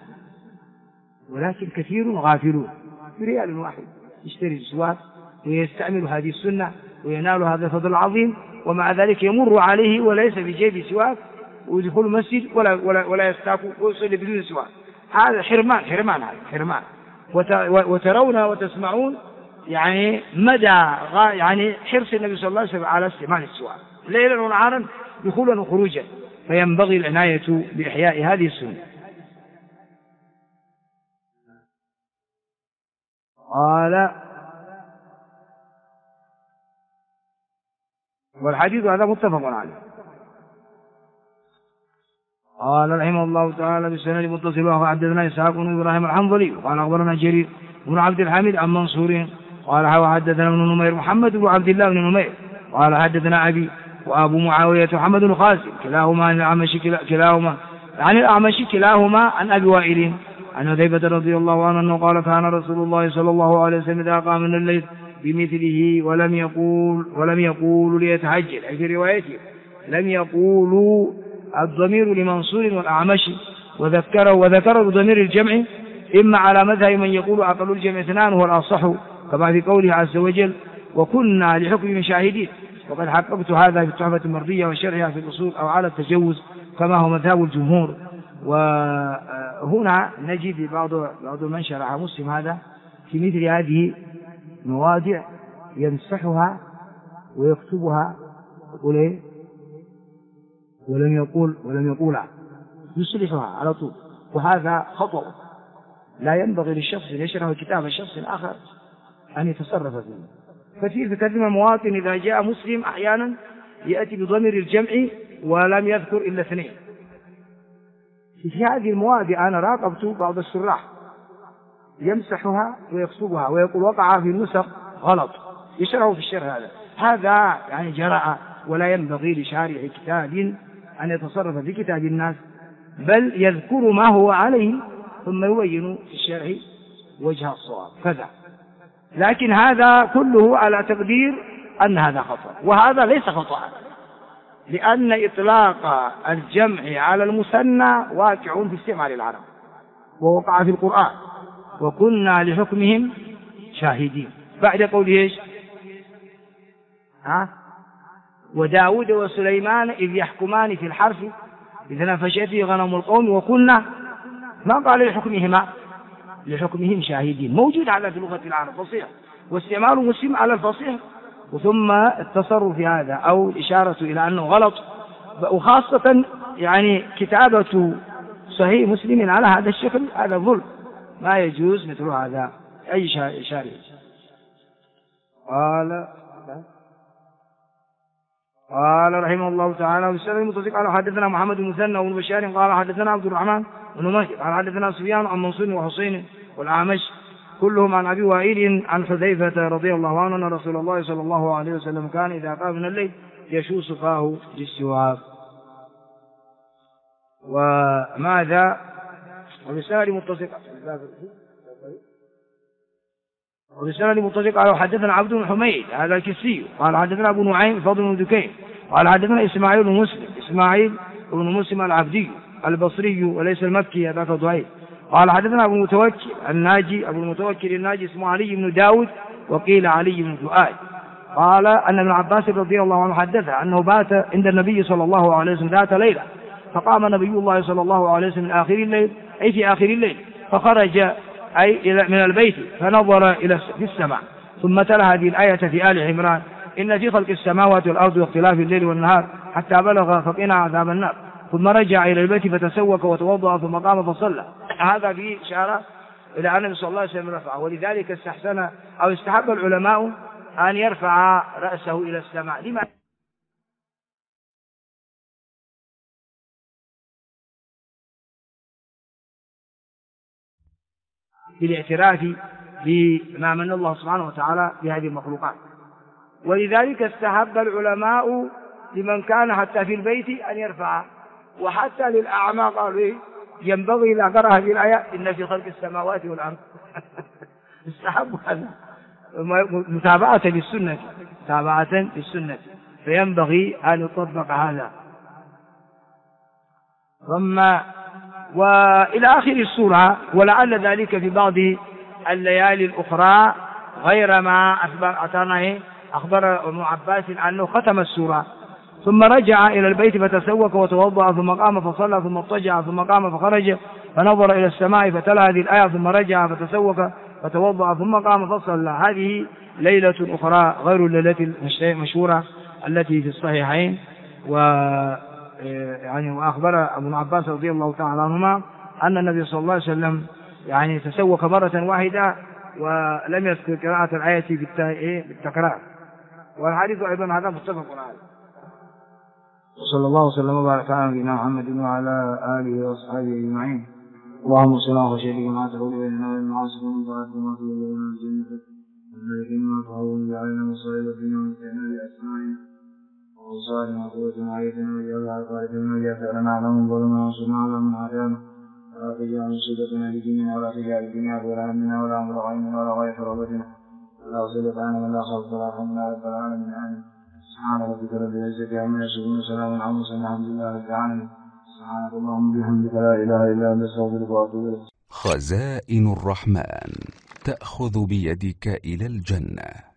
ولكن كثير غافلون بريال واحد يشتري السواك ويستعمل هذه السنة وينال هذا الفضل العظيم، ومع ذلك يمر عليه وليس بجيب سواك ويدخل المسجد ولا يستاك ويصلي بدون سواك. هذا حرمان هذا حرمان. وترون وتسمعون يعني مدى يعني حرص النبي صلى الله عليه وسلم على استعمال السواك ليلا ونهارا دخولا وخروجا، فينبغي العناية بإحياء هذه السنة. قال والحديث هذا متفق عليه. قال رحمه الله تعالى بالسند المتصل وحدثنا إسحاق بن إبراهيم الحنظلي قال أخبرنا جرير بن عبد الحميد عن منصور قال حدثنا ابن نمير محمد بن عبد الله بن نمير قال حدثنا أبي وأبو معاوية محمد بن خازم كلاهما عن الأعمش كلاهما عن أبي وائل عن حذيفة رضي الله عنه قال كان رسول الله صلى الله عليه وسلم إذا قام من الليل بمثله ولم يقول ليتهجد، أي في روايته لم يقولوا الضمير لمنصور والأعمش وذكر ضمير الجمع إما على مذهب من يقول أقل الجمع اثنان هو الأصح كما في قوله عز وجل وكنا لحكم شاهدين، وقد حققت هذا في التحفة المرضية وشرحها في الأصول أو على التجوز كما هو مذهب الجمهور. وهنا نجد بعض من شرح مسلم هذا في مثل هذه مواضع يمسحها ويكتبها يقول ايه ولم يقولها يصلحها على طول، وهذا خطأ. لا ينبغي للشخص أن يشرح كتاب شخص آخر أن يتصرف فيه. كثير تكلم مواطن إذا جاء مسلم أحيانا يأتي بضمير الجمع ولم يذكر إلا اثنين. في هذه المواضع أنا راقبت بعض الشراح يمسحها ويكتبها ويقول وقع في النسخ غلط يشرحه في الشرح هذا يعني جرأة، ولا ينبغي لشارح كتاب أن يتصرف في كتاب الناس، بل يذكر ما هو عليه ثم يبين في الشرح وجه الصواب كذا. لكن هذا كله على تقدير أن هذا خطأ، وهذا ليس خطأ، لأن إطلاق الجمع على المثنى واقع في استعمال العرب ووقع في القرآن وكنا لحكمهم شاهدين بعد قوله ايش وداود وسليمان إذ يحكمان في الحرث إذ نفشت فيه غنم القوم وكنا ما قال لحكمهم شاهدين. موجود هذا في لغة العرب فصيح، واستعمال مسلم على الفصيح وثم التصرف في هذا أو الإشارة إلى أنه غلط، وخاصة يعني كتابة صحيح مسلم على هذا الشكل هذا ظلم، ما يجوز مثل هذا أي شارع. قال رحمه الله تعالى والسند المتصل قال حدثنا محمد بن مثنى وابن بشار قال حدثنا عبد الرحمن بن مهدي قال حدثنا سفيان عن منصور وحسين والأعمش كلهم عن أبي وائل عن حذيفة رضي الله عنه أن رسول الله صلى الله عليه وسلم كان إذا قام من الليل يشوص فاه بالسواك. وماذا وبسند متصل قال حدثنا عبد بن حميد هذا الكسي قال حدثنا أبو نعيم فضل بن دكين قال حدثنا إسماعيل بن مسلم العبدي البصري وليس المكي هذاك ضعيف قال حدثنا أبو المتوكل الناجي اسمه علي بن داود وقيل علي بن فؤاد قال أن ابن عباس رضي الله عنه حدثه أنه بات عند النبي صلى الله عليه وسلم ذات ليلة، فقام نبي الله صلى الله عليه وسلم من آخر الليل أي في آخر الليل، فخرج أي من البيت فنظر في السماء ثم تلا هذه الآية في آل عمران إن في خلق السماوات والأرض واختلاف الليل والنهار حتى بلغ فقنا عذاب النار، ثم رجع إلى البيت فتسوك وتوضأ ثم قام فصلى. هذا فيه إشارة إلى أن النبي صلى الله عليه وسلم رفعه، ولذلك استحسن أو استحب العلماء أن يرفع رأسه إلى السماء. لما؟ بالاعتراف بما من الله سبحانه وتعالى بهذه المخلوقات، ولذلك استحب العلماء لمن كان حتى في البيت أن يرفع، وحتى للأعمى قالوا ينبغي إذا قرأ هذه الآية إن في خلق السماوات والأرض استحب هذا متابعة للسنة فينبغي أن يطبق هذا. ثم وإلى آخر السورة، ولعل ذلك في بعض الليالي الأخرى غير ما أخبر ابن عباس أنه ختم السورة ثم رجع إلى البيت فتسوك وتوضأ ثم قام فصلى ثم اضطجع ثم قام فخرج فنظر إلى السماء فتلا هذه الآية ثم رجع فتسوك فتوضأ ثم قام فصلى. هذه ليلة أخرى غير الليلة المشهورة التي في الصحيحين. وأخبر ابن عباس رضي الله تعالى عنهما أن النبي صلى الله عليه وسلم تسوك مرة واحدة ولم يذكر قراءة الآية بالتكرار، والحديث أيضا هذا متفق عليه. وصلى الله وسلم وبارك على نبينا محمد وعلى آله وأصحابه أجمعين. اللهم صل على سيدنا ما تقول بيننا والمعاصي من طاعتك وما تقول بيننا الجنة والملك ما تهون علينا مصائب الدنيا ومتعنا بأسمائنا وأبصارنا وقوتنا وعيتنا وجعلها قائدنا وجعلنا على من ظلمنا وانصرنا على من عادانا ولا تجعل مصيبتنا بديننا ولا تجعل الدنيا أكبر همنا ولا مبلغ علمنا ولا غاية رغبتنا ولا وصلت عنا من لا خافك ولا رحمنا رب العالمين. آمين. سبحان ربك رب العزة عما يصفون وسلام على المرسلين الحمد لله رب العالمين. سبحانك اللهم وبحمدك لا إله إلا أنت أستغفرك وأتوب إليك. خزائن الرحمن تأخذ بيدك إلى الجنة.